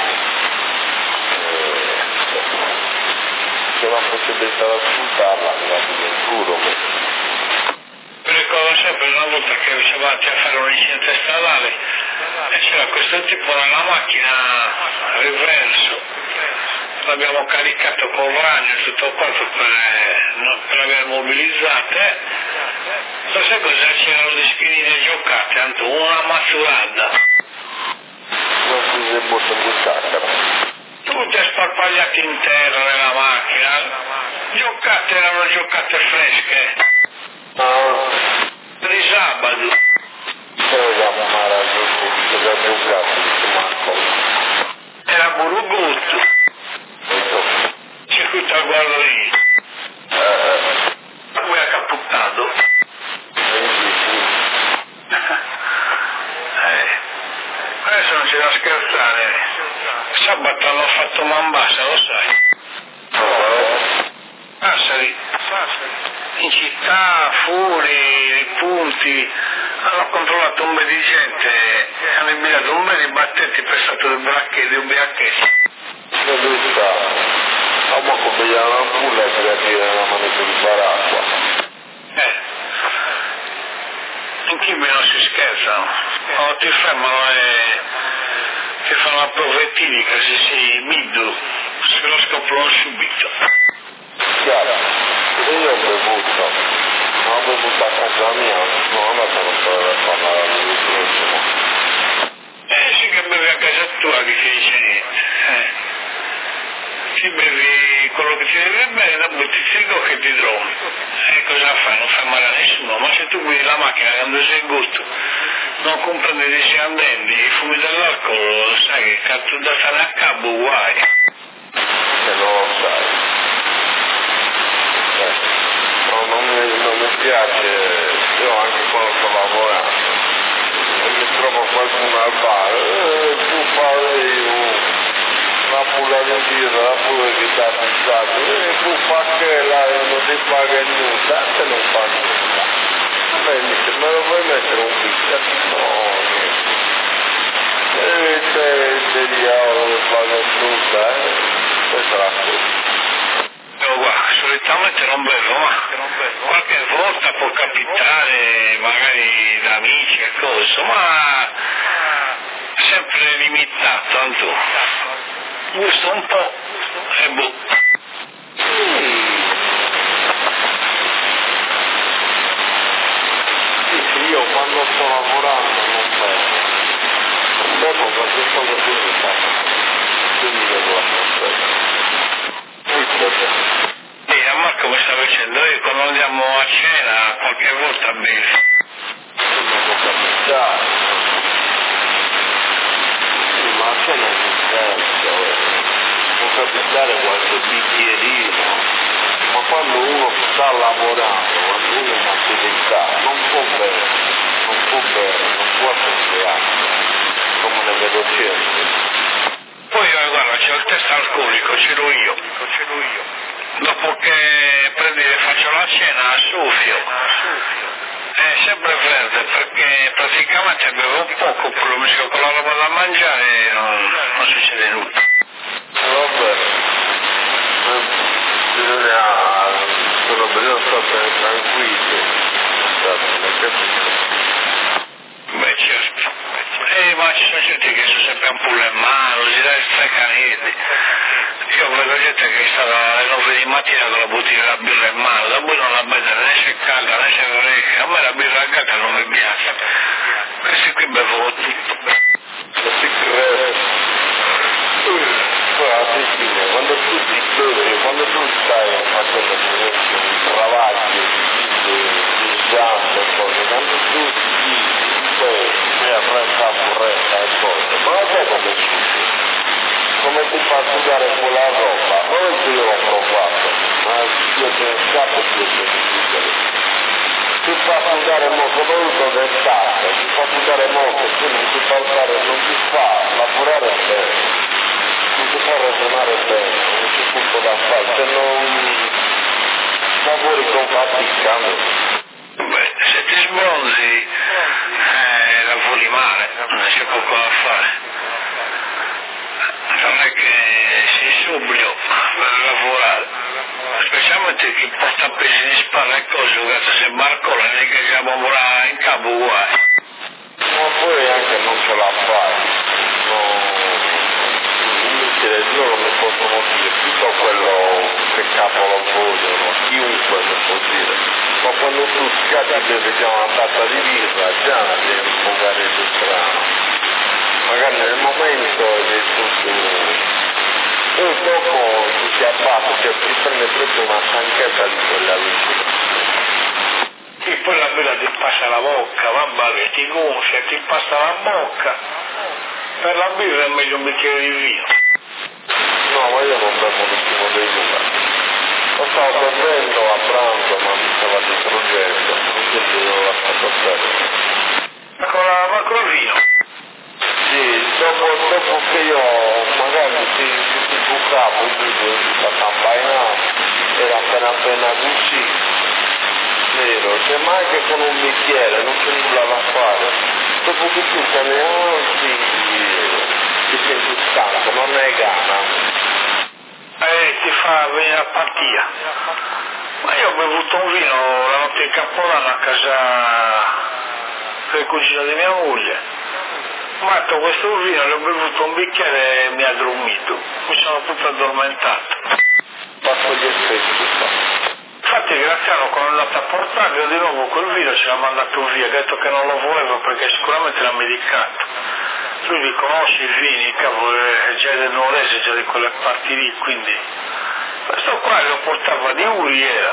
C'è una possibilità da sfruttarla, mi va in culo. Ricordo sempre una volta che siamo andati a fare un incidente stradale e c'era questo tipo nella macchina a riverso. L'abbiamo caricato col ragno e tutto quanto per, no, per aver mobilizzate. Non sai cosa c'erano le spinine giocate, tanto una mazzurada. Non si è molto buttata. Tutte sparpagliate in terra nella macchina. Giocate erano giocate fresche. Ah, Di sabato. se vogliamo amare a giocare, se da giocare, Marco. adesso non c'è da scherzare. Sabato hanno fatto Mambasa, lo sai? Sassari. In città, fuori, nei punti, hanno controllato un bel di gente, hanno inviato un bel di battenti per stato di bracche di ubriachezza. Dove sta? A mo' cogliamo una pulla e per dire una manetta di baracqua. Eh. In Chibia non si scherzano. Quando ti fermano e ti fanno la profetidica, se sei middo, se lo scoprono subito. Chiaro, se io ho bevuto, non ho bevuto a casa mia, non ho andato a fare parlare di prossimo. Eh sì che bevi a casa tua che ti dice niente. Eh. Ti bevi quello che ti deve bere, la butti frigo che ti trovi. E cosa fai? Non fai male a nessuno, ma se tu guidi la macchina quando sei in gusto, non comprendi di sei andenti, i fumi dell'alcol, sai che cazzo da stare a cabo guai. Se non lo sai. Eh, no, non, mi, non mi piace, io anche quando sto lavorando, e mi trovo qualcuno al bar, eh, tu fai un... una pulla di birra, la pulla che sta fissato, e tu fa che là non ti paga nulla, te non fa nulla. Vabbè, dice, me lo vuoi mettere un bicchiere? No, niente. E te, te diavolo non paga nulla, eh? Questa è la cosa. Oh, guarda, solitamente non bevo, ma qualche volta può capitare, magari da amici e cose, ma sempre limitato, tanto. Gusto un po' e boh. Sì, sì, io quando sto lavorando non bevo. Bevo perché sto per finita. Quindi devo lasciare. Sì, a Marco mi sta dicendo, io quando andiamo a cena qualche volta bevo. Non può capitare. Sì, ma a cena si scherza, può capitare qualche bicchierino, ma quando uno sta lavorando, quando uno è in attività, non può bere, non può bere, non può associare, come ne vedo certi. Poi io, guarda, c'ho il test alcolico, ce l'ho io. Dopo che prendi e faccio la cena, soffio. È sempre verde perché praticamente bevo poco, quello misco con la roba da mangiare e non, non succede nulla. Vabbè, bisogna, sono bisogna stare tranquilli, capito? Beh, certo. Eh, ma ci sono certi che sono sempre ampolle in mano, si dà il staccanete. Io vedo gente che è stata alle nove di mattina con la bottiglia della birra in mano, da poi non la beve né se calda né se fresca. A me la birra calda non mi piace. Questi qui bevono tutto. Non si crede. Guarda, quando tu ti bevi, quando tu stai facendo un travaglio di gambe, cose, quando tu ti bevi, retta retta e cose, ma non sai come succede? Come ti fa sudare quella roba? Non è che io l'ho provato, ma io te ne scappo più che mi ti fa sudare molto, soprattutto d'estate, ti fa sudare molto, quindi ti fa usare, non ti fa lavorare bene, non ti fa ragionare bene, non c'è punto da fare, se non lavori con fatica. Beh, se ti sbronzi, eh, lavori male, non c'è poco da fare. Non è che sei subito per lavorare, specialmente chi porta pesi di spalla e cose, guarda, se Marco non è che siamo ora in capo guai. Ma poi anche non ce la fai, no, inutile, io non mi possono dire tutto quello che cavolo vogliono, chiunque mi può dire, ma quando tu scatti devi già una tazza di birra, già devi un po' di strano. Magari nel momento è tutto, poi dopo ti si abbassa, cioè ti prende proprio una stanchezza di quella vicina. E poi la birra ti passa la bocca, va bene, ti gonfia, ti passa la bocca. Per la birra è meglio un bicchiere di vino. No, ma io non bevo nessuno dei due. Lo stavo bevendo a pranzo, ma mi stava distruggendo, quindi l'ho lasciato perdere. Ma con la, ma col vino? Sì, no, appena così, vero, se mai che con un bicchiere non c'è nulla da fare, dopo che tu te ne alzi, ti senti stanco, non hai gana. Eh, ti fa venire apatia. Ma io ho bevuto un vino la notte di Capodanno a casa del cugino di mia moglie. Ho fatto questo vino, l'ho bevuto un bicchiere e mi ha dormito. Mi sono tutto addormentato. Fatto gli effetti. Infatti Graziano quando è andato a portarlo di nuovo quel vino ce l'ha mandato via, ha detto che non lo voleva perché sicuramente l'ha medicato. Lui li conosce i vini, cavolo, è già del Nuorese, è già di quelle parti lì, quindi questo qua lo portava di Uriera.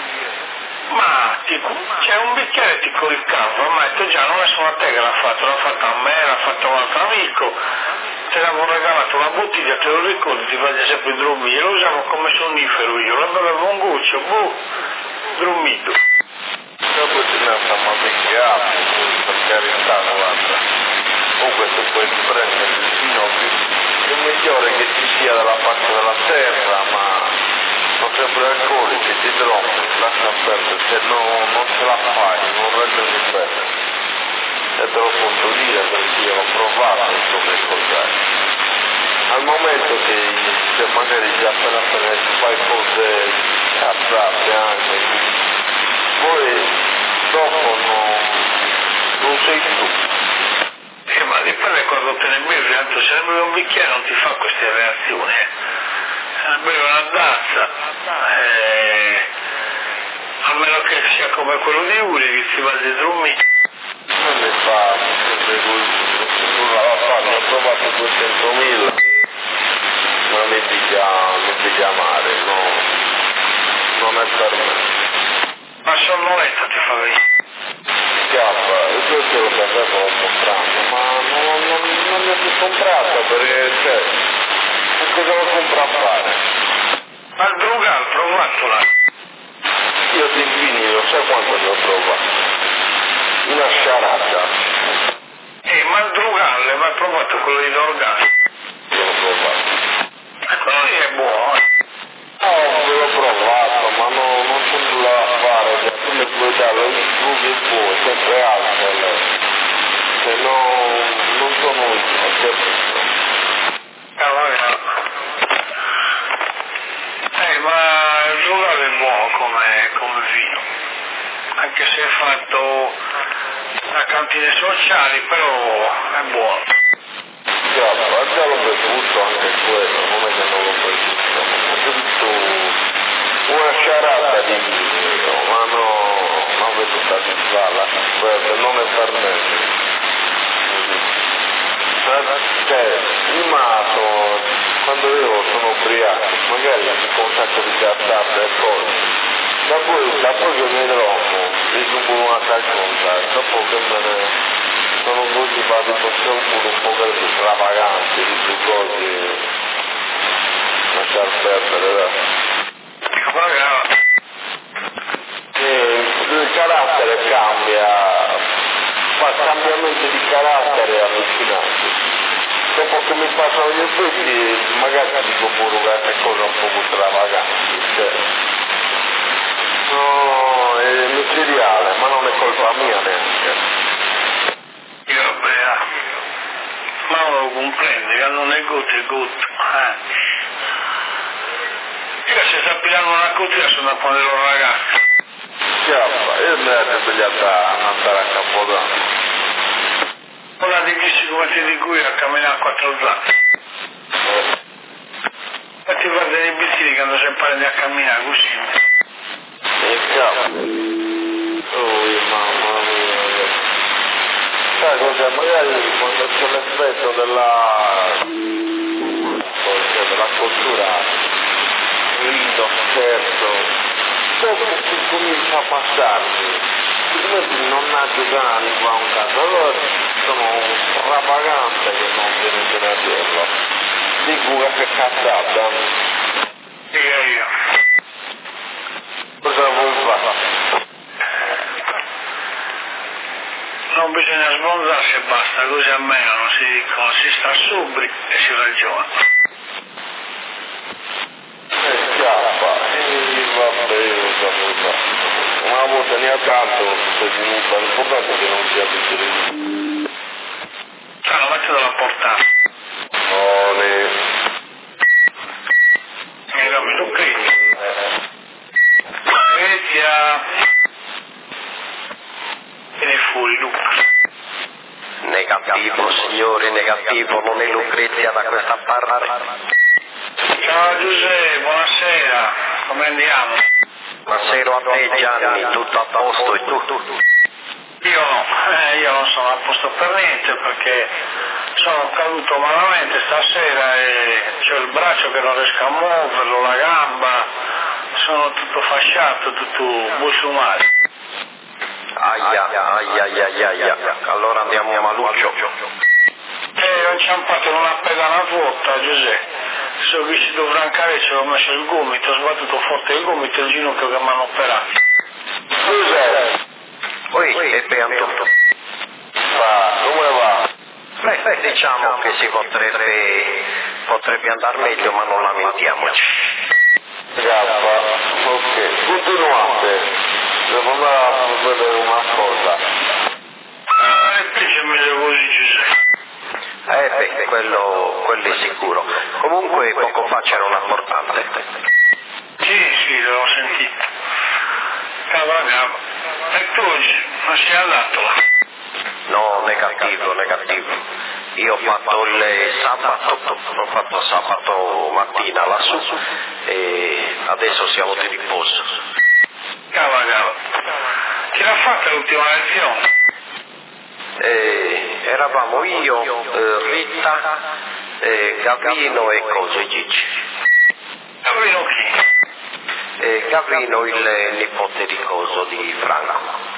Ma ti, c'è un bicchiere ti coricava, ma ha detto già non è solo a te che l'ha fatto, l'ha fatto a me, l'ha fatto a un altro amico, te l'avevo regalato una bottiglia, te lo ricordi, ti faccia sempre drummire, lo usavo come sonnifero io, lo bevevo un goccio, boh, drummito. Dopo ti metto a mammicchiare, per carità, guarda. Comunque se puoi prendere il vino più migliore che ci sia dalla parte della terra, ma sono sempre alcolici, ti troppi, lascia perdere, se no, non ce la fai, non rendermi bene. E te lo posso dire perché io ho provato e so che cos'è. Al momento che, che magari già appena appena fai cose cazzate anche, poi dopo non, non sei tu. Eh, ma dipende quando te ne bevi, tanto se ne bevi un bicchiere non ti fa queste reazioni, eh. Se ne bevi una tazza, eh, a meno che sia come quello di Uri che si va a dormire. Non mi fa, nulla da fare, ho provato duecentomila, ma mi dica, mi dica male, no, non è per me. Ma sonnolenta ti fa venire. Schiappa, io te lo sapevo comprando, ma non, non, non mi sono comprata perché, cioè, che cosa lo compro a fare? Ma il Brugal, provatela. Io di vini lo sai quanto ne ho provato? Una sciarata. Eh, ma il Brugal, l'hai mai provato quello di Dorgan? L'ho provato. E quello lì è buono, eh. No, ve l'ho provato, ma no, non c'è nulla da fare, cioè, tu mi puoi dare lo sbugo e vuoi, sempre alto lei. Se no, non sono ultimo, capito? Allora, eh, ma il Brugal è buono come, come vino, anche se è fatto da cantine sociali, però è buono. Schiappa, già l'ho bevuto anche quello, non è che non l'ho bevuto, ho bevuto una sciarata di vino, ma no, non vedo stati sballa, non è per me. Cioè, il mato, quando io sono ubriaco, magari con un sacco di cazzate e cose, da poi, da poi che mi drogo, dico un'altra cosa, dopo che me ne sono così, vado per qualcuno un po' più stravaganti, di più cose, lasciar perdere, dai. Guarda, E il carattere cambia, fa cambiamenti di carattere allucinanti. Dopo che mi passano gli effetti, magari dico pure qualche cosa un po' stravaganti. Cioè, no, è micidiale, ma non è colpa mia neanche. io vabbè, ma non lo comprende, che non è gutto, è gutto. Eh. Io se sta pigliando una cuccia sono da quando ero ragazzo. Schiappa, io mi ero svegliata a andare a Capodanno. Ora di dissi come ti di cui a camminare a quattro zampe. Eh, E ti guarda dei bicchieri che hanno sempre a camminare così. e cavolo. Oh, mamma mia. Sai cosa? Magari quando c'è l'effetto della, cioè, della cultura, rido, scherzo, dopo che comincia a passarmi, altrimenti non ha giocare qua un cazzo, allora sono stravagante che non viene bene a dirlo. Dico che cazzata. E io. Cosa vuoi fare? Non bisogna sbronzarsi e basta, così almeno non si dicono, si sta sobri e si ragiona. E schiappa, e vabbè. una volta ne ha tanto, l'importante è che non sia più. Ah, lo metto dalla portata. Oh, ne... Scusami, Lucrezia. Lucrezia. Vieni fuori, Luca. Negativo, signore, negativo, non è Lucrezia da questa parte. Ciao Giuseppe, buonasera, come andiamo? Buonasera a te Gianni, tutto a posto e tu? Io no, eh, io non sono a posto per niente perché sono caduto malamente stasera e c'ho il braccio che non riesco a muoverlo, la gamba, sono tutto fasciato, tutto bussumato. Aia, aia, aia, aia, aia, allora andiamo a Maluccio. Eh, ho inciampato in una pedana vuota, Giuseppe. Sono riuscito a francare, ci ho messo il gomito, ho sbattuto forte il gomito e il ginocchio che mi hanno operato. Scusa, Poi, e Beanto. va, come va? Beh, beh, diciamo che si potrebbe, potrebbe andare meglio, ma non lamentiamoci. Gaffa, ok, continuate. Devo andare a vedere una cosa. Ah, e qui c'è meglio così, Giuseppe. Eh beh, quello, quello è sicuro. Comunque poco fa c'era un importante. Sì, sì, l'ho sentito. Cava, cava. E tu, non sei andato là? No, negativo, negativo. Io ho fatto il sabato, ho fatto sabato mattina lassù e adesso siamo di riposo. Cava, cava. Chi l'ha fatta l'ultima lezione? Eh, eravamo io, eh, Rita, eh, Gavrino e Coso Gigi. Gavrino chi? Eh, Gavrino il nipote di Coso, di Franco,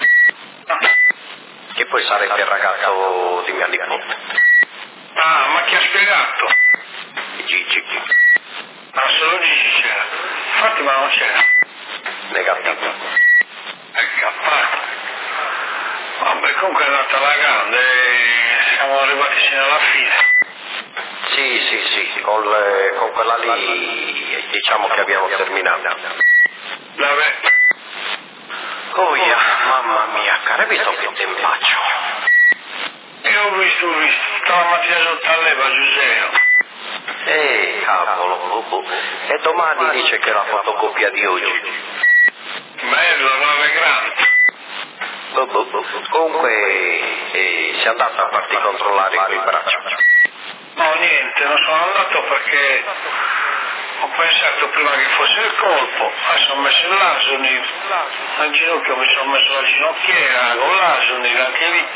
che poi sarebbe il ragazzo di mia nipote. Ah, ma chi ha spiegato? Gigi, Ah, solo Gigi c'era. Infatti, ma non c'era. negativo. È capace. Vabbè, comunque è andata alla grande, siamo arrivati fino alla fine. Sì, sì, sì, con, le, con quella lì diciamo che abbiamo terminato. Vabbè. Oh, yeah, mamma mia, cara, hai visto che tempaccio? Io ho visto, ho visto, stamattina sotto a leva, Giuseppe. Eh, cavolo, bubu. E domani dice che è la fotocopia di oggi. Bello, nove grandi. Bubu, bubu. Comunque, eh, si è andata a farti controllare quel braccio. No, niente, non sono andato perché ho pensato prima che fosse il colpo, adesso ho messo l'Asonil, al ginocchio mi sono messo la ginocchiera con l'Asonil anche lì.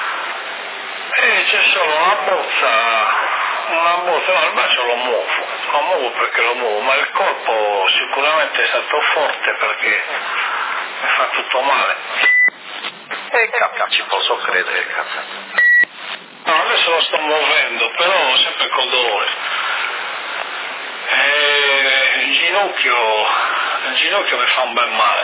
E c'è solo una bozza, una bozza, no, il braccio lo muovo, lo muovo perché lo muovo, ma il colpo sicuramente è stato forte perché mi fa tutto male. E cacca, ci posso credere, cazzo. No, adesso lo sto muovendo, però sempre col dolore. E il ginocchio, il ginocchio mi fa un bel male.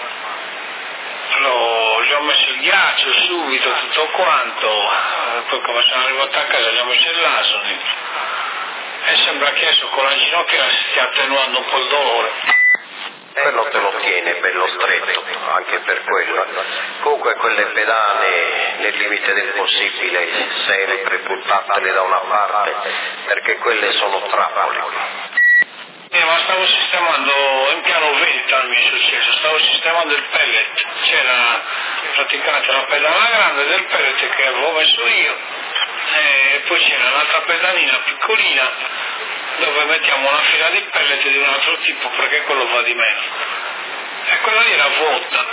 Lo, gli ho messo il ghiaccio subito, tutto quanto, poi come sono arrivato a casa gli ho messo l'Asonil e sembra che adesso con la ginocchia si stia attenuando un po' il dolore. Quello te lo tiene bello stretto, anche per quello. Comunque quelle pedane nel limite del possibile sempre buttatele da una parte, perché quelle sono trappole. Eh, ma stavo sistemando, in piano Venta mi è successo, stavo sistemando il pellet, c'era praticamente la pedana grande del pellet che avevo messo io e poi c'era un'altra pedanina piccolina dove mettiamo una fila di pellet di un altro tipo perché quello va di meno e quella lì era vuota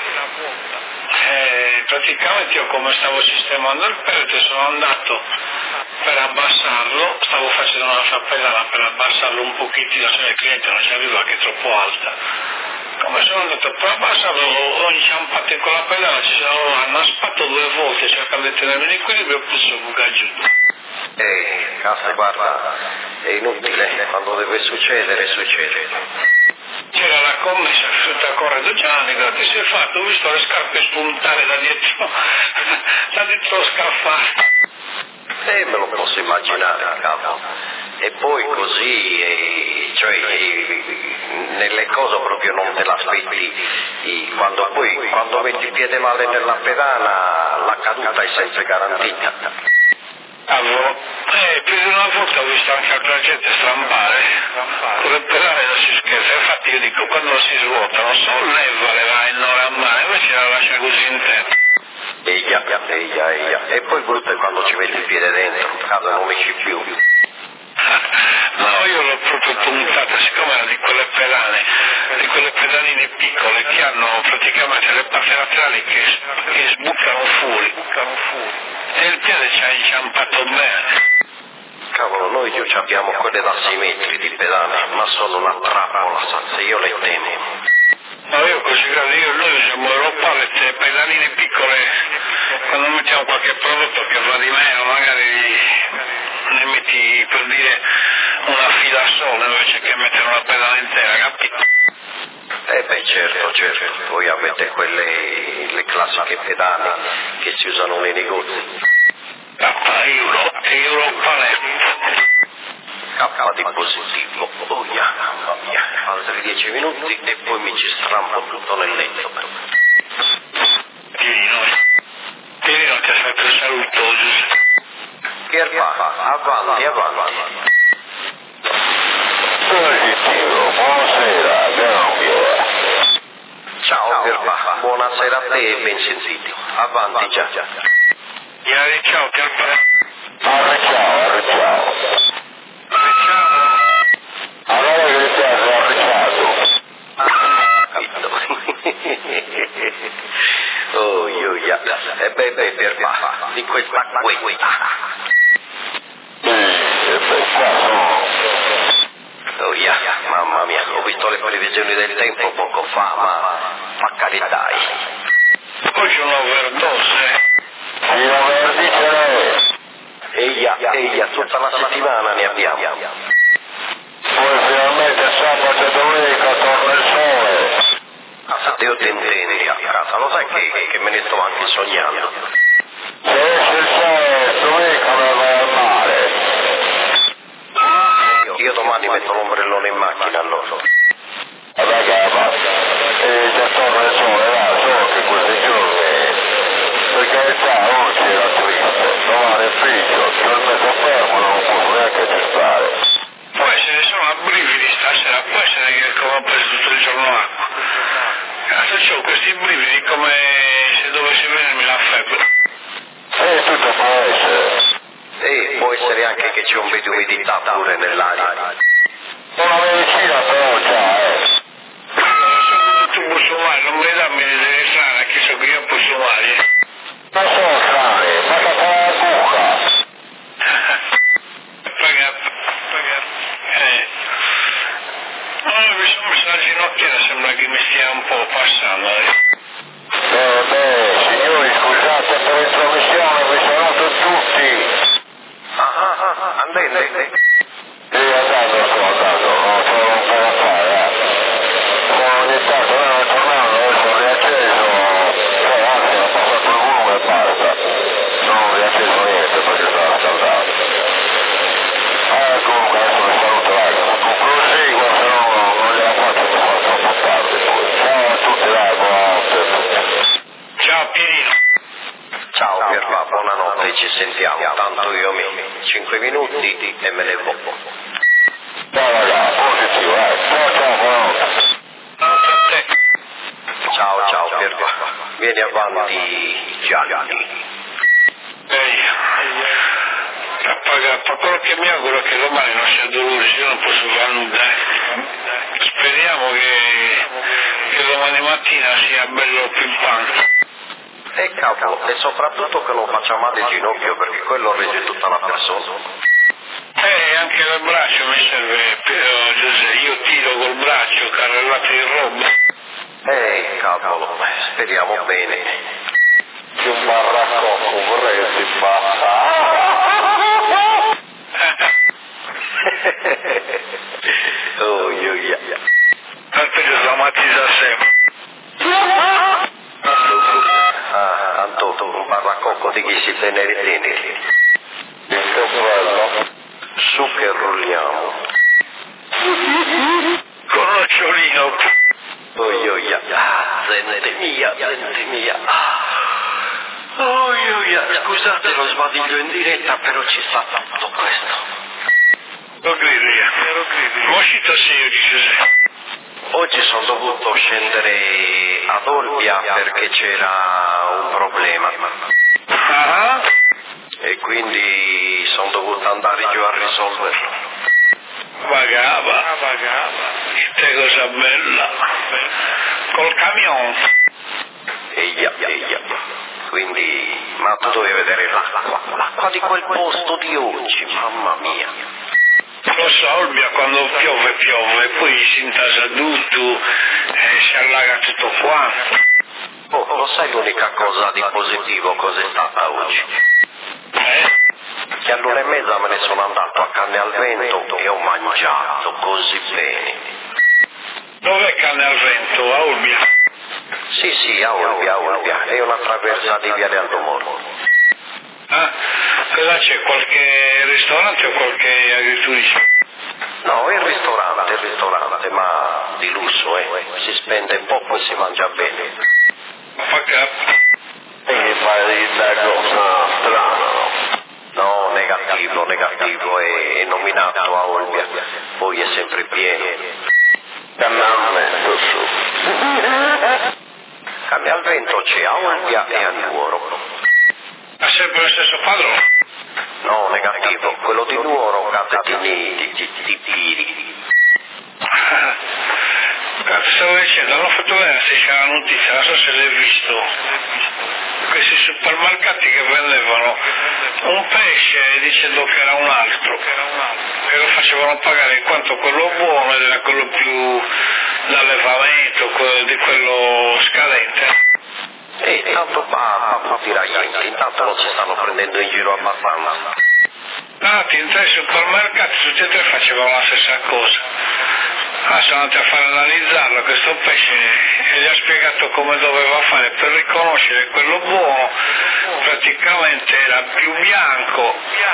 e praticamente io come stavo sistemando il pellet sono andato per abbassarlo, stavo facendo un'altra pedana per abbassarlo un pochettino, se il cliente non ci arriva che è troppo alta. Come sono andato per abbassarlo, ho inciampato in quella pedana, ci sono annaspato due volte cercando di tenermi in equilibrio e poi sono bucato giù. Eh, cazzo, guarda, è inutile, quando deve succedere, succede. C'era la commessa tutta a correre, Gianni, cosa ti sei fatto? Ho visto le scarpe spuntare da dietro, da dietro lo scaffato. Eh, me lo posso immaginare, capo. e poi così, e, cioè e, nelle cose proprio non te l'aspetti, e, quando poi quando metti il piede male nella pedana la caduta è sempre garantita. Cavolo, eh, più di una volta ho visto anche altra gente strampare, con le pedane non si scherza, infatti io dico quando si svuota non solo lei valeva in ora a mare, invece la lascia così intera. Eia, eia, eia. E poi brutto è quando ci metti il piede dentro, cado non esci più. No, io l'ho proprio puntata, siccome era di quelle pedane, di quelle pedaline piccole che hanno praticamente le parti laterali che, che sbucano fuori, e il piede ci ha inciampato bene. Cavolo, noi giù abbiamo quelle da sei metri di pedane, ma sono una trappola, se io le temo. No, io così grande, io noi usiamo Europallet, le pedaline piccole, quando mettiamo qualche prodotto che va di meno, magari ne metti, per dire, una fila sola invece che mettere una pedana intera, capito? Eh beh, certo, certo, voi avete quelle, le classiche pedane che si usano nei negozi. K Euro, Europallet. K di positivo, oh yeah, mamma mia, altri dieci minuti e poi mi ci strampo tutto nel letto. Tirino, Tirino ti aspetto salutoso. Pierpa, avanti, avanti. Positivo, buonasera, Gambia. Ciao Pierpa, buonasera a te e ben sentito. Avanti già. Ieri ciao Pierpa. Arriciao, arriciao. Allora che ti ha arricciato? Capito. Oh, io, yeah. E beh, beh, Pierpa, di questa questa. E beh, qua sono. Oh, yeah. Mamma mia, ho visto le previsioni del tempo poco fa, ma fa carità. Oggi un overdose. Sì, la verdi ce l'è. Eia, eia, tutta la settimana ne abbiamo. Poi finalmente sabato e domenica torna il sole. Ah, Dio ti intendi a casa, lo sai che, che me ne sto anche sognando. Se esce il sole, domenica me vai al mare. Io, io domani metto l'ombrellone in macchina allora. Vabbè, e già torna il sole, là, so che questi giorni, per carità, oggi era triste, domani è frigio, se il mezzo fermo non posso neanche ci stare. Può essere solo a brividi stasera, può essere che come ho preso tutto il giorno acqua. Cazzo, ho questi brividi come se dovessi venirmi la febbre. E tutto può essere. E può essere anche che c'è un po' di umidità pure nell'aria. Una medicina però già, eh. Tu posso male, non mi dammi delle strane, che so che io posso male. Non sono strane, ma che fa la buca. Paga, paga, eh. Allora mi sono messo la ginocchiera, sembra che mi stia un po' passando. Eh. Eh beh, signori, scusate per l'intromissione, vi saluto tutti. Ah, ah, ah, andate. Devi andare, sto andando, non c'è un po' da fare, eh. Sono ogni tanto, non tornando, adesso ho riacceso, cioè anzi ho passato il volume e basta. Non ho riacceso niente perché stava scaldando. Eh, comunque adesso vi saluto, raga. Proseguo, se no non gliela faccio, mi fa troppo tardi poi. Ciao a tutti, dai, buonanotte a tutti. Ciao Pierino. Ciao Pierpa, buonanotte, ci sentiamo. Tanto io mi cinque minuti e me ne vado. Ciao raga, positivo, eh. Ciao ciao, buonanotte. Buonanotte a te. Ciao, ciao Pierpa. Vieni avanti, Gianni. Ehi. K, quello che mi auguro è che domani non sia dolore, io non posso fare nulla. Speriamo che, che domani mattina sia bello pimpante. E cavolo, e soprattutto che non faccia male il ginocchio perché quello regge tutta la persona. Eh, anche il braccio mi serve, però Giuseppe, io tiro col braccio, carrellate di roba. Eh, cavolo, speriamo bene. Di un barraccocco vorresti basta. Oh, io, io. Tanto ci sdrammatizza sempre. Ah, Anto, un barraccocco di chi si tiene i teneri. Il cappello. Su che rulliamo. Con nocciolino. Oi, oi, ah, gente mia, gente mia. Oi, oi, scusate lo sbadiglio in diretta, però ci sta tutto questo. Lo credo io. Lo credo. Ma uscito sei oggi, Giuseppe? Oggi sono dovuto scendere ad Olbia perché c'era un problema. Ah? E quindi sono dovuto andare giù a risolverlo. Vagava, vagava. Che cosa bella. Col camion. Eia, eia. Quindi, ma tu dovevi vedere l'acqua, l'acqua di quel posto di oggi, mamma mia. Lo so, Olbia quando piove piove, poi si intasa tutto, eh, si allaga tutto quanto. Oh, lo sai l'unica cosa di positivo cos'è stata oggi? Eh? Che all'una e mezza me ne sono andato a Canne al Vento e ho mangiato così bene. Dov'è Canne al Vento? A Olbia? Sì, sì, a Olbia, a Olbia. È una traversa di Viale Aldomoro. Ah, cosa c'è? Qualche ristorante o qualche agriturismo? No, è il ristorante, il ristorante, ma di lusso, eh. Si spende poco e si mangia bene. Ma fa capo. E mi pare una cosa strana, no? No, negativo, negativo, è, è nominato a Olbia, poi è sempre pieno. Canne al Vento su. Canne al Vento c'è a Olbia e a Nuoro. Ha sempre lo stesso padrone? No, negativo, quello di Nuoro cade di, di, di, di Piri. Cazzo, stavo dicendo, hanno fatto bene se c'è la notizia, non so se l'hai visto. Questi supermercati che vendevano un pesce dicendo che era un altro, che lo facevano pagare in quanto quello buono ed era quello più d'allevamento, quello di quello scadente. E tanto fa, fa tutti ragazzi, intanto non si stanno prendendo in giro abbastanza. No, in tre supermercati tutti e tre facevano la stessa cosa. Ah, sono andati a fare analizzarlo questo pesce e gli ha spiegato come doveva fare per riconoscere quello buono. Praticamente era più bianco,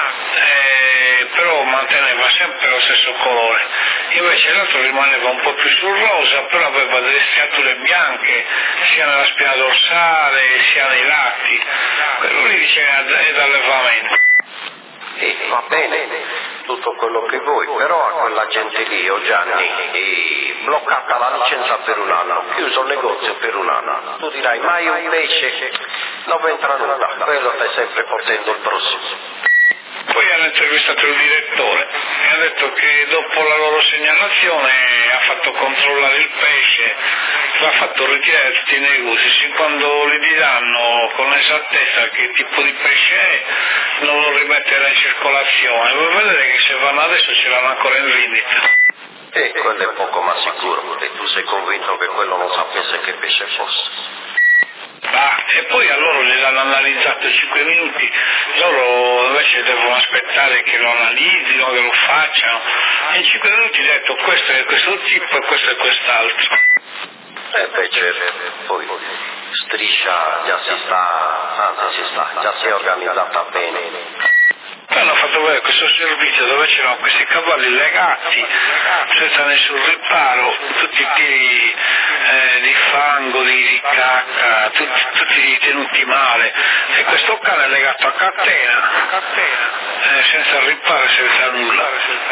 eh, però manteneva sempre lo stesso colore. Invece l'altro rimaneva un po' più sul rosa, però aveva delle striature bianche sia nella spina dorsale sia nei lati. Quello lì dice è d'allevamento. E va bene, tutto quello che vuoi, però a quella gente lì, oh Gianni, è bloccata la licenza per un anno, chiuso il negozio per un anno. Tu dirai, mai un pesce, non entra nulla, quello stai sempre potendo il prossimo. Poi hanno intervistato il direttore e ha detto che dopo la loro segnalazione ha fatto controllare il pesce, l'ha fatto ritirare tutti i negozi, sì, quando gli diranno con esattezza che tipo di pesce è, non lo rimetterà in circolazione. Vuoi vedere che se vanno adesso ce l'hanno ancora in vendita. E quello è poco ma sicuro, e tu sei convinto che quello non sapesse che pesce fosse. Ah, e poi a loro gliel'hanno analizzato cinque minuti, loro invece devono aspettare che lo analizzino, che lo facciano, e in cinque minuti ha detto questo è questo tipo e questo è quest'altro. E beh certo, poi Striscia già si sta, anzi si sta, già si è organizzata bene. Hanno fatto vedere questo servizio dove c'erano questi cavalli legati senza nessun riparo, tutti pieni eh, di fango, di, di cacca, tutti, tutti tenuti male, e questo cane è legato a catena, eh, senza riparo, senza nulla.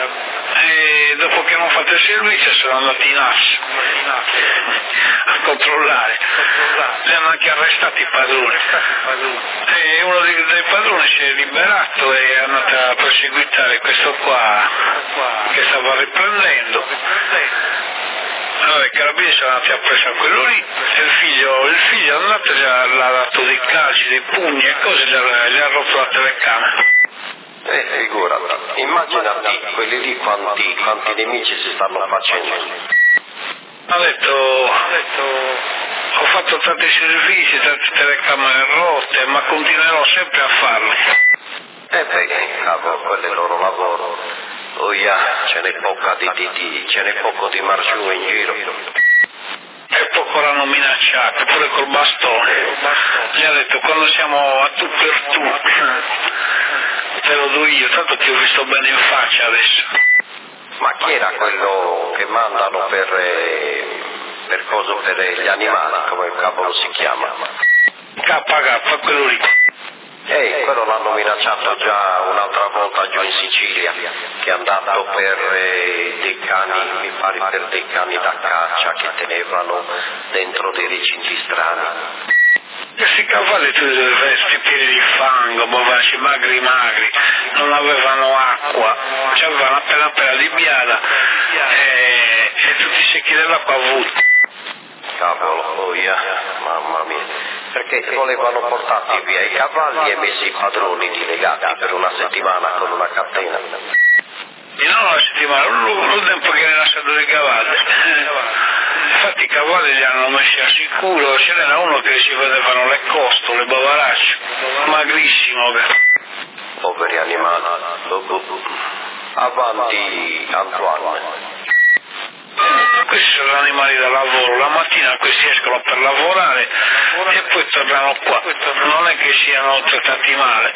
E dopo che hanno fatto il servizio sono andati in asso a controllare, li hanno anche arrestati i padroni, e uno dei, dei padroni si è liberato e è andato a perseguitare questo qua che stava riprendendo. Allora i carabinieri sono andati a prendere quello lì e il figlio, il figlio è andato e gli ha, l'ha dato dei calci, dei pugni e cose, gli ha, gli ha rotto la telecamera. Eh, figurati, immaginati quelli lì quanti, quanti nemici si stanno facendo. Ha detto, ha detto, ho fatto tanti servizi, tante telecamere rotte, ma continuerò sempre a farlo. Eh beh, cavolo, quello è il loro lavoro. Oh yeah, ce n'è poca di, di, di, ce n'è poco di marciù in giro. E poco l'hanno minacciato, pure col bastone. Gli ha detto quando siamo a tu per tu, te lo do io, tanto ti ho visto bene in faccia adesso. Ma chi era quello che mandano per, eh, per coso per gli animali, come cavolo si chiama? K K, quello lì. Ehi, quello l'hanno minacciato già un'altra volta giù in Sicilia, che è andato per eh, dei cani, mi pare per dei cani da caccia che tenevano dentro dei recinti strani. Questi cavalli tu li vesti pieni di fango, bovaci, magri magri, non avevano acqua, avevano appena appena di biada e, e tutti i secchi dell'acqua avuti. Cavolo, oh yeah, mamma mia. Perché volevano portarti via i cavalli e messi i padroni di legati per una settimana con una catena. E non una settimana, un tempo che ne lasciato dei cavalli. Infatti i cavalli li hanno messi al sicuro, ce n'era uno che si vedevano le costole, bavaraccio, magrissimo. Poveri animali. Avanti, Antoine. Questi sono animali da lavoro, la mattina questi escono per lavorare e poi tornano qua, non è che siano trattati male.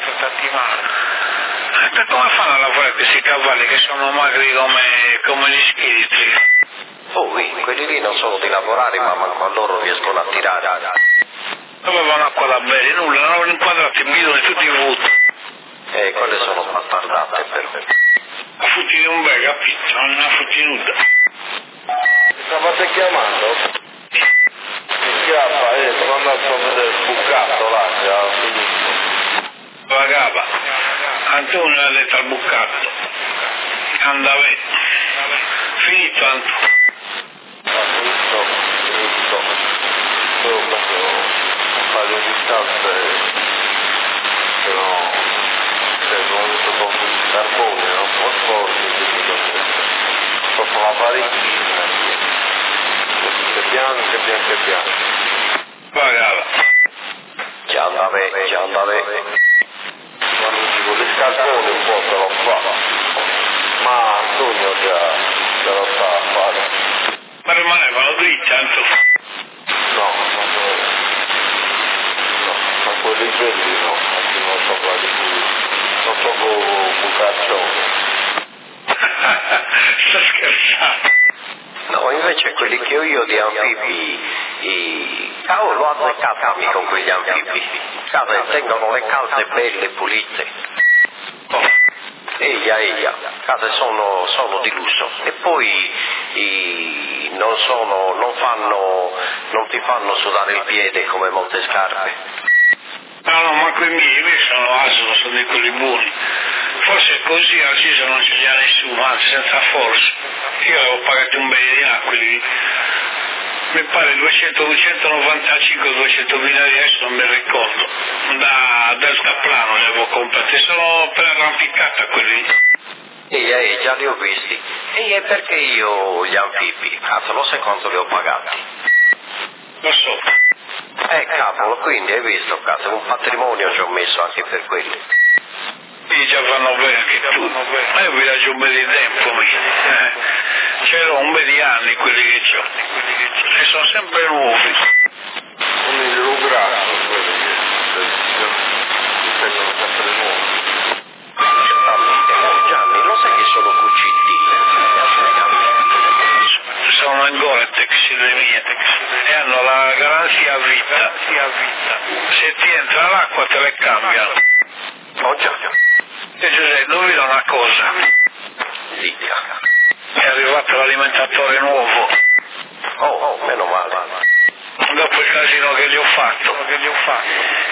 E come fanno a lavorare questi cavalli che sono magri come, come gli scheletri? Poi, quelli lì non sono di lavorare, ma manco a loro riescono a tirare. Avevano acqua da bere, nulla, non avevano inquadrati in bidoni tutti vuoti. E quelle sono bastardate per me. A futti di un bel capito, non una futtinuta. Mi stavate chiamando? Mi chiappa, eh, sono andato a vedere il bucato là, che ha finito. Vagava, Antonio ha detto al bucato, andava, finito Antonio. Ha finito, finito. Solo proprio un paio di distanze, se no, cioè, sono venuto con il carbone, non po' sporco, quindi proprio la parecchina, tutte bianche, bianche, bianche. Vagava. Già andava, già andava. Quando dico il carbone un po' se lo fa, ma Antonio già ce lo fa a fare. Ma rimanevano dritti Antonio? No, non so, no, ma quelli belli no, anche non so quali più, non so come bucaccione. Sto scherzando. No, invece quelli che ho io di anfibi, i... cavolo, l'ho azzeccatami con quegli anfibi. Case tengono le calze belle, pulite. Oh. Eia, eia, case sono, sono di lusso. E poi i... non sono, non fanno, non ti fanno sudare il piede come molte scarpe. No, no, ma quei miei, miei sono asino, sono di quelli buoni. Forse così al Cisa non ce li ha nessuno, anzi senza forza. Io avevo pagato un bel di là, quelli mi pare duecento, duecentonovantacinque, duecentomila di adesso non mi ricordo. Da deltaplano li avevo comprati, sono per arrampicata quelli. Eia, eia, già li ho visti. E è perché io gli anfibi, cazzo, lo sai quanto li ho pagati? Lo so. Eh, cavolo, quindi hai visto, cazzo, un patrimonio ci ho messo anche per quelli. Sì, già vanno bene anche tu. Ma io vi lascio un bel di tempo, eh. C'ero un bel di anni quelli che ho. E sono sempre nuovi. Sono i loro grassi, quelli che ti tengono sempre nuovi. Gianni, lo sai che sono cuciti? Sono in Gore-Tex le mie e hanno la garanzia a vita. Se ti entra l'acqua te le cambiano. Oh già. E Giuseppe, indovina una cosa. Dica. È arrivato l'alimentatore nuovo. Oh, oh, meno male. Dopo il casino che gli ho fatto. Che gli ho fatto.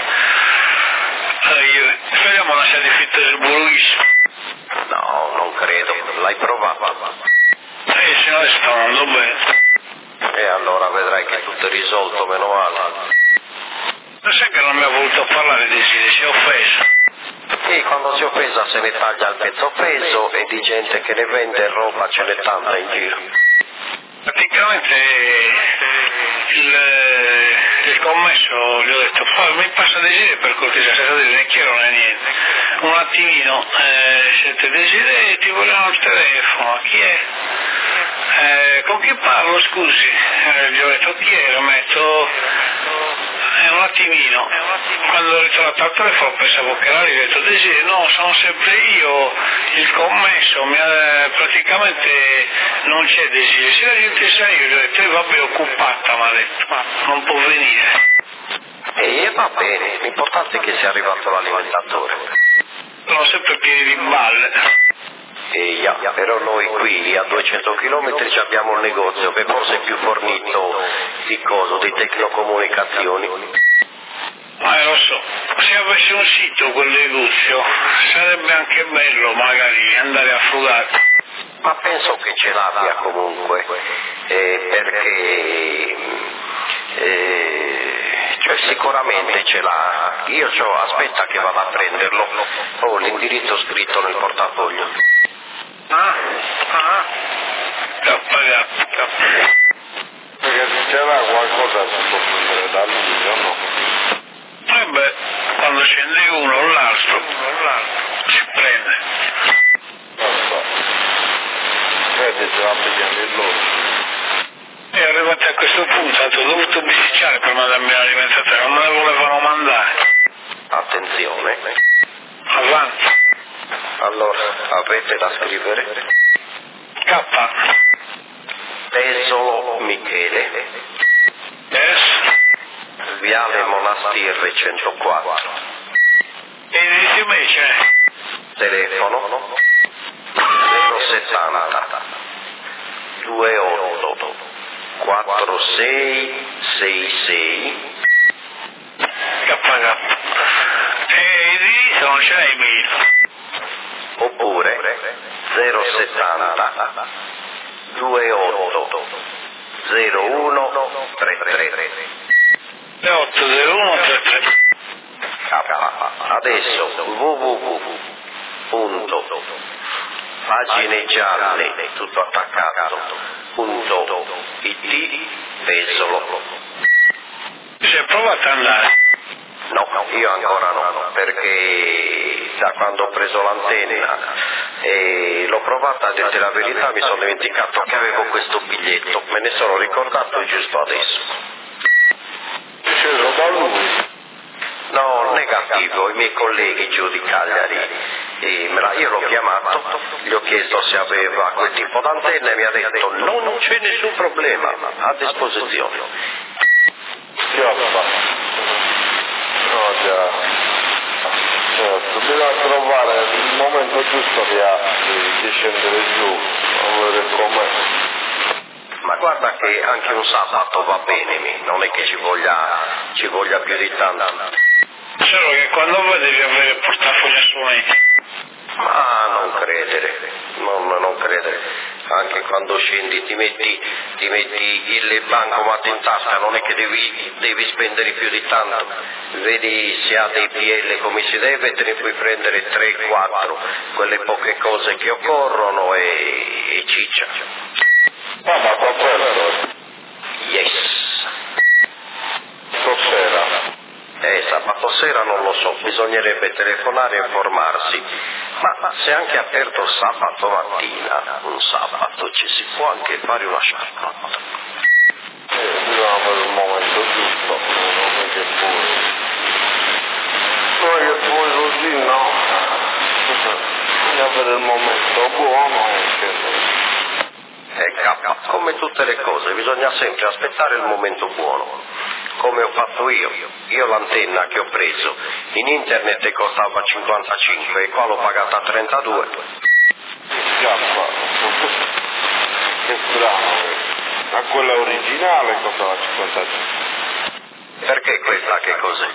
Eh, io, speriamo non sia difficile il buruismo. No, non credo. L'hai provato. Eh, se no sta andando bene. E allora vedrai che tutto è risolto, meno male. Lo sai che non mi ha voluto parlare di sì, si è offeso. E quando si è offesa se ne taglia il pezzo peso e di gente che ne vende roba ce n'è tanta in giro. Praticamente il, il commesso gli ho detto mi passa Desiree per cortesia, senza dire né chiaro né niente. Un attimino, eh, sente Desiree, ti vogliono il telefono, chi è? Eh, con chi parlo scusi? Eh, gli ho detto chi è? Lo metto, è un attimino, quando ho ritrovato al telefono pensavo che era lì, ho detto Desiree, no, sono sempre io, il commesso, mi ha, praticamente non c'è Desiree, se la gente sa io, gli ho detto, eh, vabbè, occupata, mi ha detto, ma non può venire. E va bene, l'importante è che sia arrivato l'alimentatore. Sono sempre pieni di balle. E yeah, però noi qui a duecento chilometri abbiamo un negozio che forse è più fornito di cosa, di tecnocomunicazioni. Ma lo so, se avessi un sito quel negozio sarebbe anche bello magari andare a frugare. Ma penso che ce l'abbia comunque, eh, perché eh, cioè sicuramente ce l'ha. Io c'ho, aspetta che vado a prenderlo, ho l'indirizzo scritto nel portafoglio. Ah, ah, t'ho pagato, t'ho pagato. Perché se c'era qualcosa si può prendere da lui, o no? E beh, quando scende uno o l'altro, si prende. Non so. Vedi se la pigliano in loro. E arrivati a questo punto ho dovuto bisticciare per mandarmi l'alimentatore, non me la volevano mandare. Attenzione. Avanti. Allora, avete da scrivere? K. Pesolo Michele, S. Viale Monastirri centoquattro. E indirizzo invece? Telefono zero settanta ventotto quattro sei sei sei. K. K. E indirizzo non c'è email. Oppure zero settanta ventotto zero uno trentatré. otto zero uno tre tre. Adesso www punto paginegialle tutto attaccato punto it Pesolo. Si è provato ad andare? No, io ancora no, perché da quando ho preso l'antenna e l'ho provata, a dirti la verità, mi sono dimenticato che avevo questo biglietto, me ne sono ricordato giusto adesso. Sceso da lui. No, negativo, i miei colleghi giù di Cagliari, e me la, io l'ho chiamato, gli ho chiesto se aveva quel tipo d'antenna e mi ha detto no, non c'è nessun problema, a disposizione. Chioppa. No, già. Certo, bisogna trovare il momento giusto di, di scendere giù, a vedere com'è. Ma guarda che anche un sabato va bene, non è che ci voglia, ci voglia più di tanto. Solo che quando vuoi devi avere il portafoglio strumenti. Ma non credere, non, non credere, anche quando scendi ti metti, ti metti il bancomat in tasca, non è che devi, devi spendere più di tanto, vedi se ha dei P L come si deve, te ne puoi prendere tre quattro, quelle poche cose che occorrono e, e ciccia. Ah, ma qua quello. Yes. Stasera. Eh, sabato sera non lo so, bisognerebbe telefonare e informarsi, ma se anche aperto sabato mattina, un sabato ci si può anche fare una sciarpa. Eh, bisogna avere il momento giusto, non è che poi. Non è che poi così no. Bisogna avere il momento buono e che. Eh, K, come tutte le cose, bisogna sempre aspettare il momento buono. Come ho fatto io, io l'antenna che ho preso in internet costava cinquantacinque e qua l'ho pagata trentadue. Scappa, che strano, ma quella originale costava cinquantacinque. Perché questa che cos'è?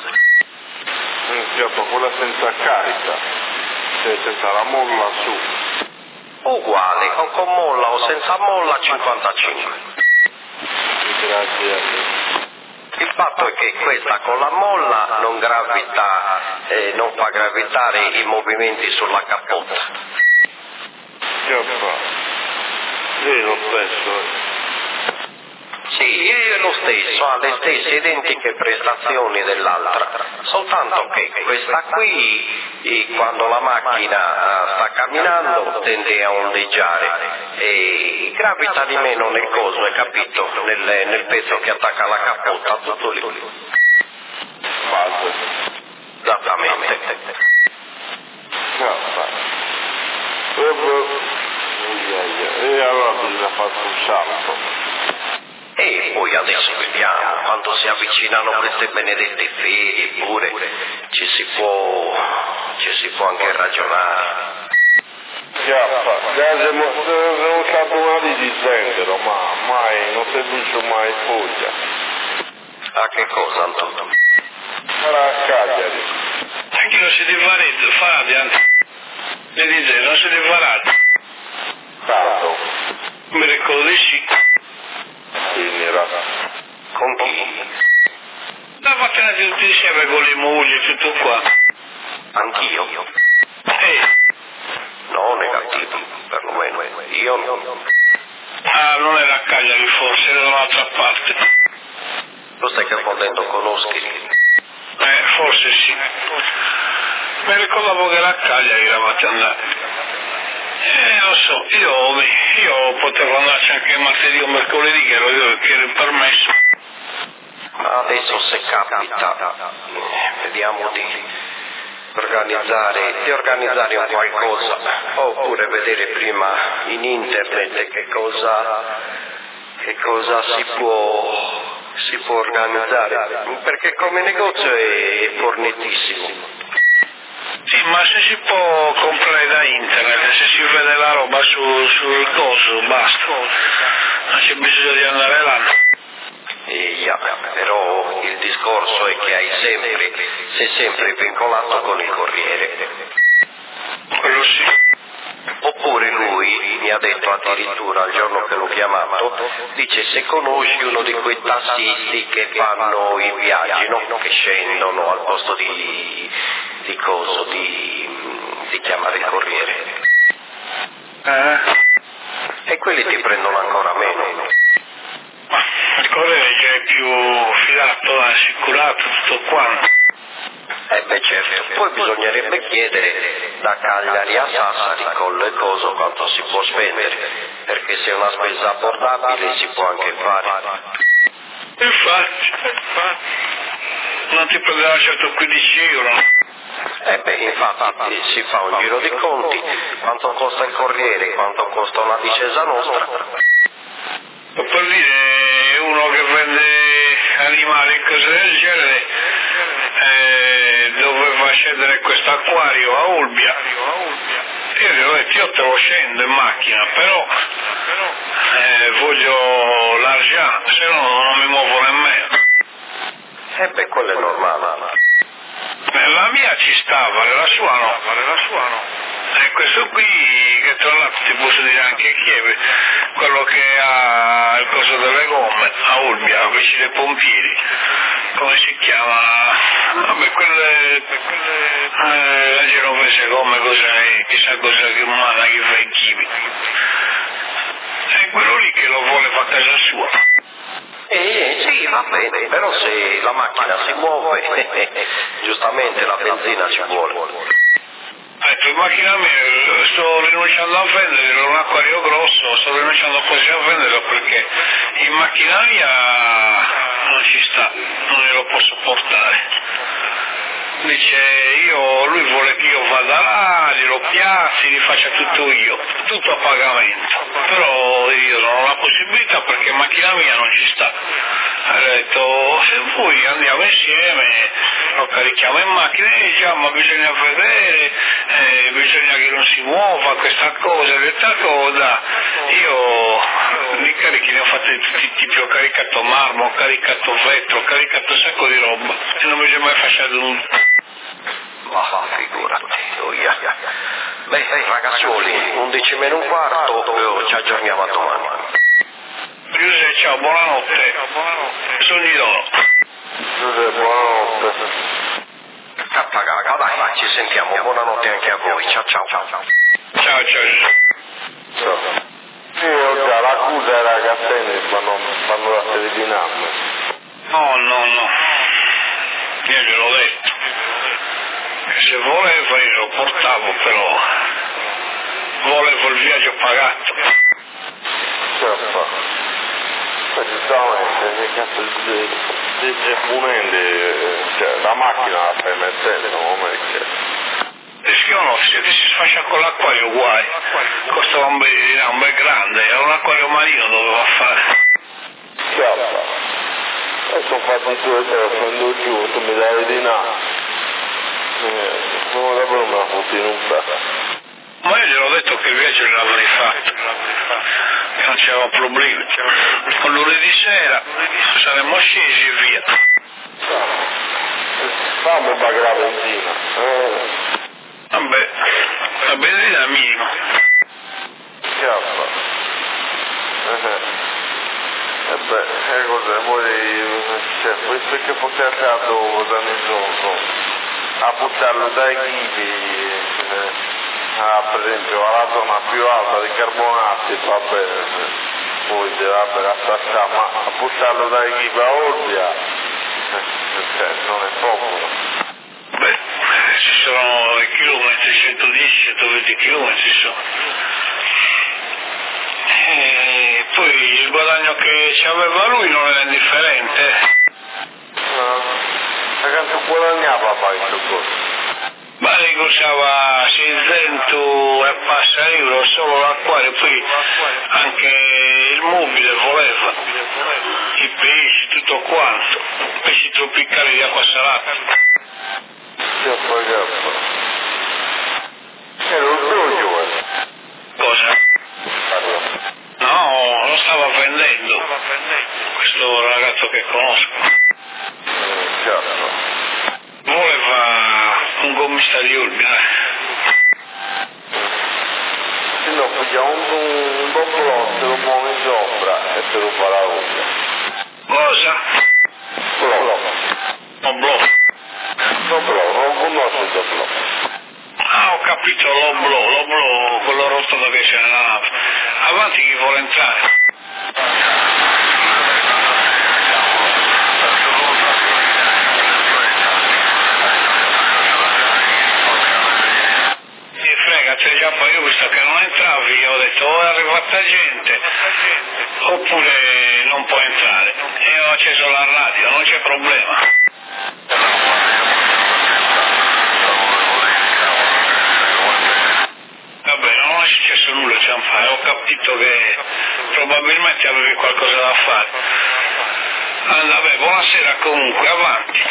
Scappa, quella senza carica, cioè senza la molla su. Uguale, o con molla o senza molla cinquantacinque. Grazie a te. Il fatto è che questa con la molla non gravita, eh, non fa gravitare i movimenti sulla cappotta. Scappa, sì, lo stesso. Sì, è lo stesso, ha le stesse identiche prestazioni dell'altra, soltanto che questa qui, quando la macchina sta camminando, tende a ondeggiare e gravita di meno nel coso, hai capito? Nel, nel pezzo che attacca la capota, tutto lì. parte. Esattamente. No, e, e allora bisogna fare un salto. E poi adesso vediamo, quando si avvicinano queste benedette ferie pure ci si può, ci si può anche ragionare. Chiappa, siamo stati male di zenzero, ma mai, non si dice mai foglia. A che cosa, Antonio? Era a Cagliari. Anche non si deve fare, anzi, le dice, non si deve fare. Stato. Mi ricordo di sì. Quindi era. Con chi? La mattina tutti insieme con le mogli e tutto qua. Anch'io? Eh. No, negativo, perlomeno. Io no. Ah, non era a Cagliari forse, era da un'altra parte. Lo stai confondendo con Oschiri? Eh, forse sì. Mi ricordavo che era a Cagliari eravate andati. Eh, lo so, io, io potevo andarci anche martedì o mercoledì, che ero io che ero permesso. Ma adesso se capita, vediamo di organizzare, di organizzare un qualcosa, oppure vedere prima in internet che cosa, che cosa si può, si può organizzare, perché come negozio è fornitissimo. Sì, ma se si può comprare da internet, se si vede la roba su, sul coso, basta. Non c'è bisogno di andare là. E, yeah, però il discorso è che hai sempre, sei sempre vincolato con il Corriere. Quello sì. Oppure lui mi ha detto addirittura il giorno che l'ho chiamato, dice se conosci uno di quei tassisti che fanno i viaggi, no? Che scendono al posto di, di coso, di, di chiamare il Corriere. Eh? E quelli ti prendono ancora meno. Ma il Corriere già è più fidato, assicurato, tutto quanto. Eh beh certo, poi bisognerebbe chiedere da Cagliari a Sassari con le cose quanto si può spendere, perché se è una spesa abbordabile si può anche fare. Infatti, infatti, non ti prenderà certo quindici euro. Eh beh, infatti si fa un giro di conti, quanto costa il Corriere, quanto costa una discesa nostra. O per dire, uno che vende animali e cose del genere, eh, doveva scendere questo acquario a Olbia. Io gli ho detto, io te lo scendo in macchina, però eh, voglio l'argent, se no non mi muovo nemmeno. Eh beh, quello è normale. La mia ci stava, la sua no, la sua no. E questo qui, che tra l'altro ti posso dire anche chi è, quello che ha il coso delle gomme, a Olbia, vicino ai pompieri, come si chiama? Vabbè, quelle, eh, la genovese gomme, cosa è, chissà cosa che umana che fa i chimi. È quello lì che lo vuole a casa sua. Eh sì, va bene, però se la macchina si muove, giustamente la benzina ci vuole. Ecco, in macchina mia sto rinunciando a venderlo, un acquario grosso, sto rinunciando quasi a venderlo perché in macchina mia non ci sta, non glielo posso portare. Dice, io, lui vuole che io vada là, glielo piazzi, gli faccia tutto io, tutto a pagamento, però io non ho la possibilità perché in macchina mia non ci sta. Ha detto, se vuoi andiamo insieme, lo carichiamo in macchina e diciamo, ma bisogna vedere, eh, bisogna che non si muova questa cosa, questa cosa. Io li carichi, ne ho fatti tutti i tipi, ho caricato marmo, ho caricato vetro, ho caricato un sacco di roba e non mi sono mai fasciato nulla. Ma figurati, oh yeah. Beh, ragazzuoli, undici meno un quarto, ci aggiorniamo a domani. Giuseppe, ciao, buonanotte. Sogni d'oro. Giuseppe, buonanotte. Cappagaga, dai, dai, ci sentiamo, buonanotte anche a voi, ciao ciao ciao. Ciao, ciao. Ciao. Io già l'accusa era che a te fanno, fanno la teledinamma. No, no, no. Io gliel'ho detto. Che se volevo io lo portavo, però volevo il viaggio pagato. Certo. Ma giustamente, che cazzo di è punente, cioè la macchina la stai mettendo, come che... Rischio no, se ti si sfascia con l'acquario guai, costava un bel, un bel grande, era un acquario marino doveva fare. Schiappa. E sono fatti due telefono giù, tu mi dai di là. Eh, non davvero me la fotti in un pezzo. Ma io gliel'ho detto che il viaggio l'avrei fatto, che non c'erano problemi. Con lunedì sera saremmo scesi e via. Fammi pagare la benzina. Eh. Vabbè, la benzina è minima. Schiappa. Eh. E beh, che cos'è? Poi, cioè, questo che potete a dopo, da giorno, a buttarlo dai ghibi, eh. Ah, per esempio la zona più alta di carbonati va bene, poi va bene a staccare, ma a buttarlo dai ghibi a Olbia, cioè non è poco. Beh, ci sono i chilometri, centodieci centoventi chilometri sono. E poi il guadagno che ci aveva lui non era indifferente. Ah, e quanto guadagnava poi questo costo? Ma negociava seicento e passa euro solo l'acquario, poi anche il mobile voleva, i pesci, tutto quanto, pesci tropicali di acqua salata. Chiappa, chiappa. Era un dojo, eh? Cosa? No, lo stava vendendo, questo ragazzo che conosco. Mm, chiappa. Voleva un gommista di Olbia. Se no, pigliamo un, un doppelò, te lo pone in sopra e te lo fa la Olbia. Cosa? Blò. Un blocco. Doppelò, non conosco il doppelò. Ah, ho capito, l'oblò, l'oblò, quello rotondo che c'è nella nave. Avanti chi vuole entrare. Mi frega, c'è già poi io visto che non entravi, ho detto o è arrivata gente, oppure non può entrare. E ho acceso la radio, non c'è problema. Vabbè, non è successo nulla, Cianfà, ho capito che probabilmente avevi qualcosa da fare. Allora, vabbè, buonasera comunque, avanti.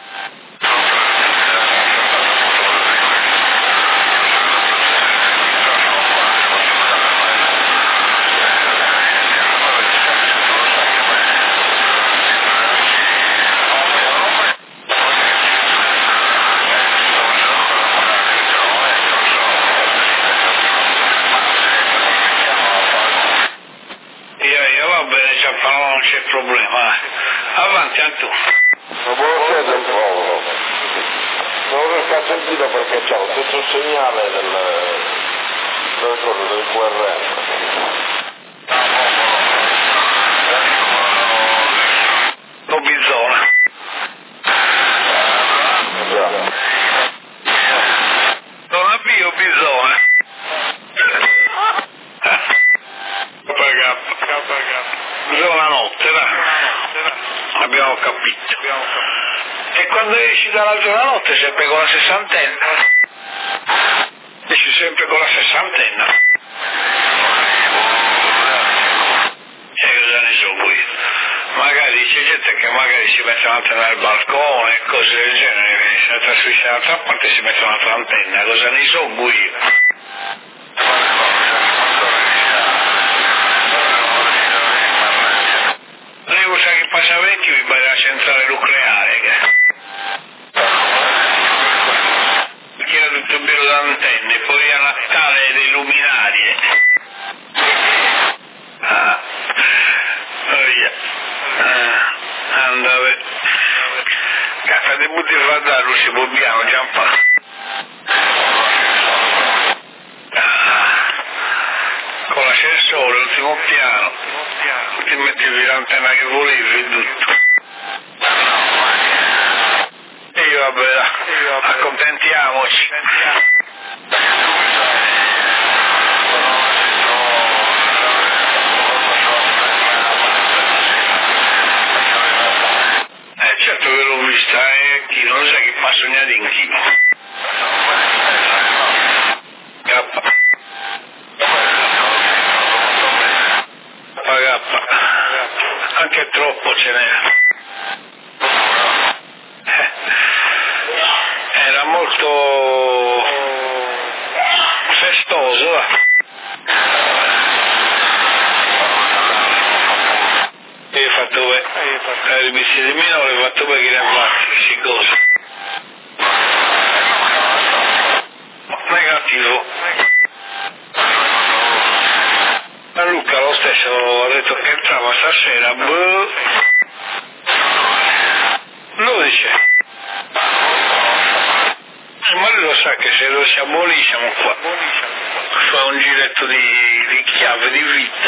Non c'è problema, avanti Antu. Ma buonasera del Paolo. Non riesco a sentire perché c'è lo stesso segnale del, del, del, del Q R M. Lo bizona. Già. Non avvio bizona. Zona notte, dai. Abbiamo capito. E quando esci dalla zona notte sempre con la sessantenna? Esci sempre con la sessantenna? E cosa ne so poi? Magari c'è gente che magari si mette un'antenna al balcone e cose del genere, se ne trasferisce dall'altra parte si mette un'altra antenna, cosa ne so io? Che passa vecchio mi pare la centrale nucleare che era tutto bello da antenne, poi a Natale dei luminarie. Ah, via. Ah, andava. Cazzo, ti butti a dare luce Bobbiano, Giampà. Ah, con l'ascensore, l'ultimo piano. Ti mettevi l'antenna che volevi e tutto. E io vabbè, accontentiamoci. Eh sognati anch'io. K. K. Anche troppo ce n'era. Era molto festoso. Io ho fatto per il bici di minore, ho fatto per chi ne ha fatti, queste cose. Negativo. Ma Luca lo stesso ha detto che entrava stasera, boh. Lo dice. Ma lui lo sa che se lo si abolì siamo qua. Fa un giretto di, di chiave di vita.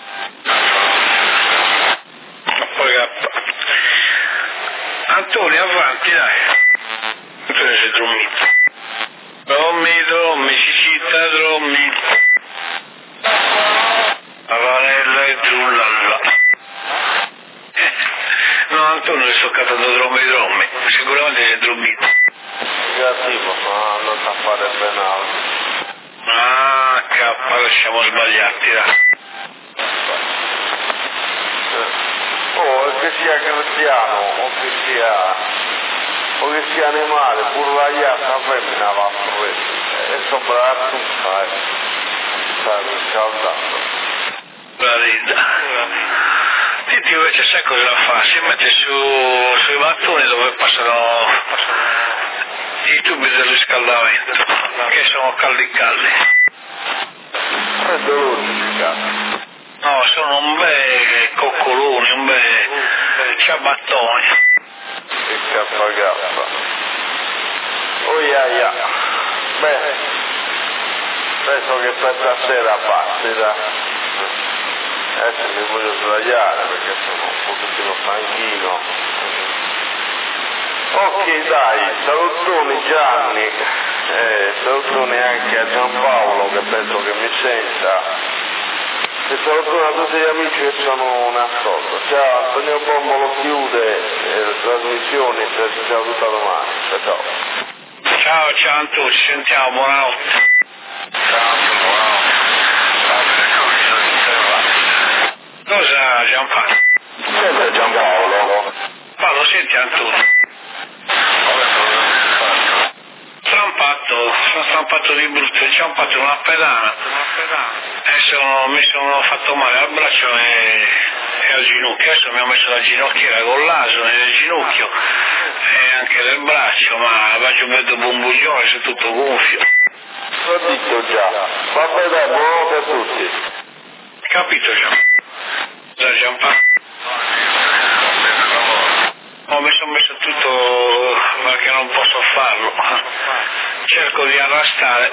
Ma poi K. Antonio, avanti, dai. Antonio si è dormito. Dormi, dormi, cicita, dormi. Avanella e giullalla. No, Antonio è stoccato da dromi dromi. Sicuramente si è dormito. Negativo, ma non sa fare penale. Ah, K, lasciamo sbagliarti, dai. Oh, che sia cristiano o che sia o che sia animale, pure la iata femmina va a freddo e sopra la tutta eh. sta riscaldando. Guarda, Titi invece sai cosa fa? Si mette su, sui mattoni dove passano i tubi del riscaldamento, che sono caldi caldi. Freddo lucica. No, sono un bel coccolone, un bel ciabattone. Il K K. Oh yeah, yeah. Beh, penso che per stasera basti, dai. Adesso mi voglio sdraiare perché sono un pochettino stanchino. Ok, dai, salutoni Gianni, eh, salutoni anche a Giampaolo che penso che mi senta. E salutoni a tutti gli amici che sono in ascolto. Ciao, Antonio Bombolo chiude eh, le trasmissioni e ci sentiamo tutta domani. Ciao ciao. Ciao, ciao Antonio, ci sentiamo, buonanotte. Ciao, buonanotte. Cosa Giampaolo? Sempre Giampaolo. Paolo, senti Antonio. Strampato, sono strampato di brutto, ho inciampato una pedana e sono, mi sono fatto male al braccio e, e al ginocchio. Adesso mi ho messo la ginocchiera con l'aso nel ginocchio e anche nel braccio, ma faccio un dopo un buglione, sono tutto gonfio. L'ho detto già. Vabbè dai, buonanotte a tutti. Capito già? Da Giampaolo. Oh, mi sono messo tutto perché non posso farlo. Cerco di arrastare.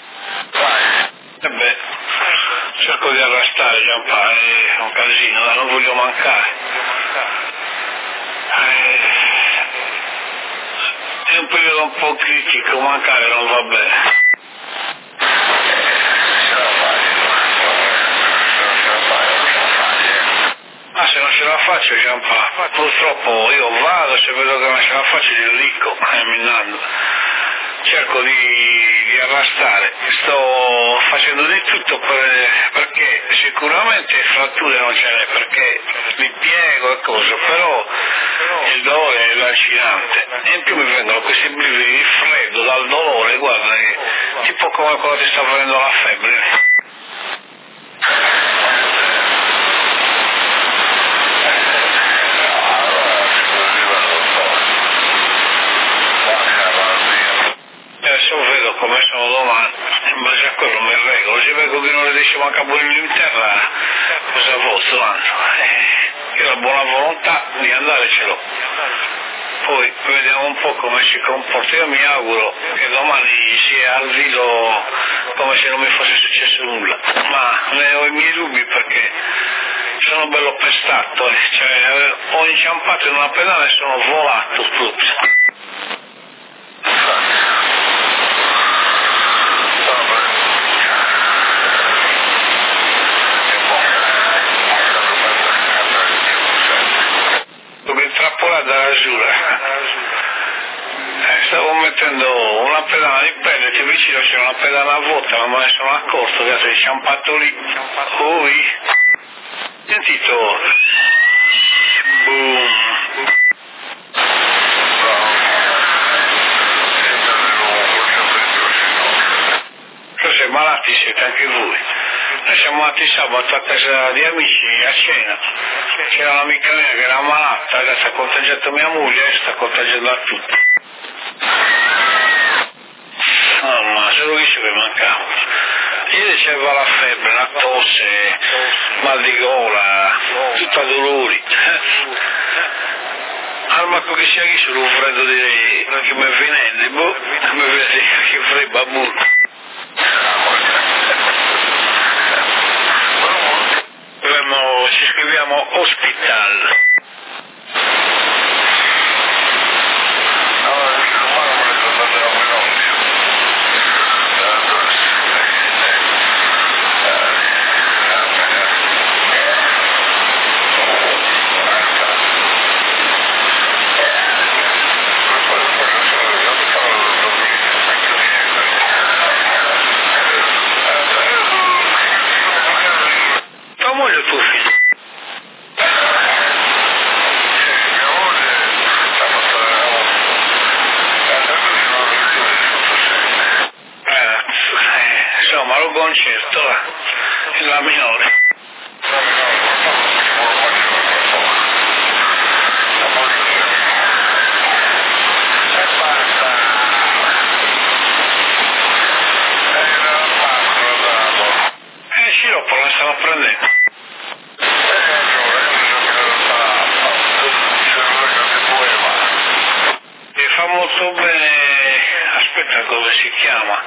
E beh, cerco di arrastare Giampaolo, è un casino, non voglio mancare. È un periodo un po' critico, mancare non va bene. Ah, se non ce la faccio Giampaolo, purtroppo io vado, se vedo che non ce la faccio glielo dico, eh, Minnando. Cerco di, di arrastare, sto facendo di tutto per, perché sicuramente fratture non ce n'è, perché mi piego e cose, però il dolore è lacinante e in più mi vengono questi brividi di freddo dal dolore, guarda, tipo come quando ti sta venendo la febbre. Adesso vedo come sono domani, in base a quello mi regolo, se vedo che non le riesco manca pure in terra, cosa posso tanto? Eh, io la buona volontà di andare ce l'ho. Poi vediamo un po' come si comporta, io mi auguro che domani sia al viso come se non mi fosse successo nulla, ma ne ho i miei dubbi perché sono bello pestato, eh. Cioè, ho inciampato in una pedana e sono volato proprio. Dove intrappolata la giura. Eh, stavo vedete vicino c'era una pedana vuota, non me ne sono accorto, che è sciampato lì. Poi, sentito, boom. Forse malati siete anche voi. Noi siamo andati sabato a casa di amici a cena. C'era un'amica mia che era malata, adesso ha contagiato mia moglie e sta contagiando a tutti. No, ma solo questo che mancava. Ieri c'era la febbre, la tosse, mal di gola, tutta dolori. Allora che sia qui solo un freddo di che mi è venendo, boh, mi vede che freddo babbuno. Dovremmo, ci scriviamo hospital. Concerto là, in la minore. Eh, sciroppo la stavo prendendo. E fa molto bene, aspetta come si chiama.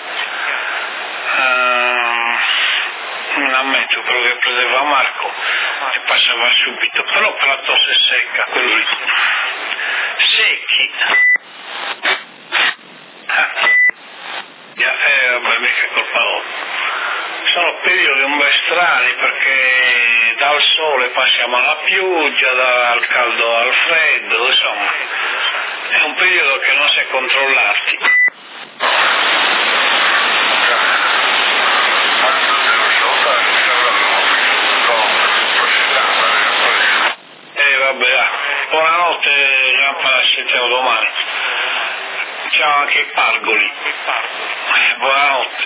Non ammetto quello che prendeva Marco e passava subito, però per la tosse secca, quello lì. Secchi. Ah. Eh vabbè, mica colpa loro. Sono periodi un po' strani perché dal sole passiamo alla pioggia, dal caldo al freddo, insomma. È un periodo che non si è controllati. Buonanotte, Giampa, ci sentiamo domani. Ciao anche i Pargoli. Buonanotte.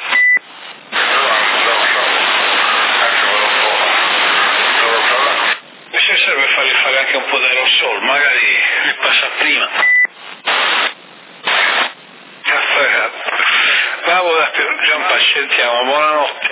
Mi si serve fargli fare anche un po' d'aerosol, magari mi passa prima. Caffè. Bravo, Giampa, ci sentiamo, buonanotte.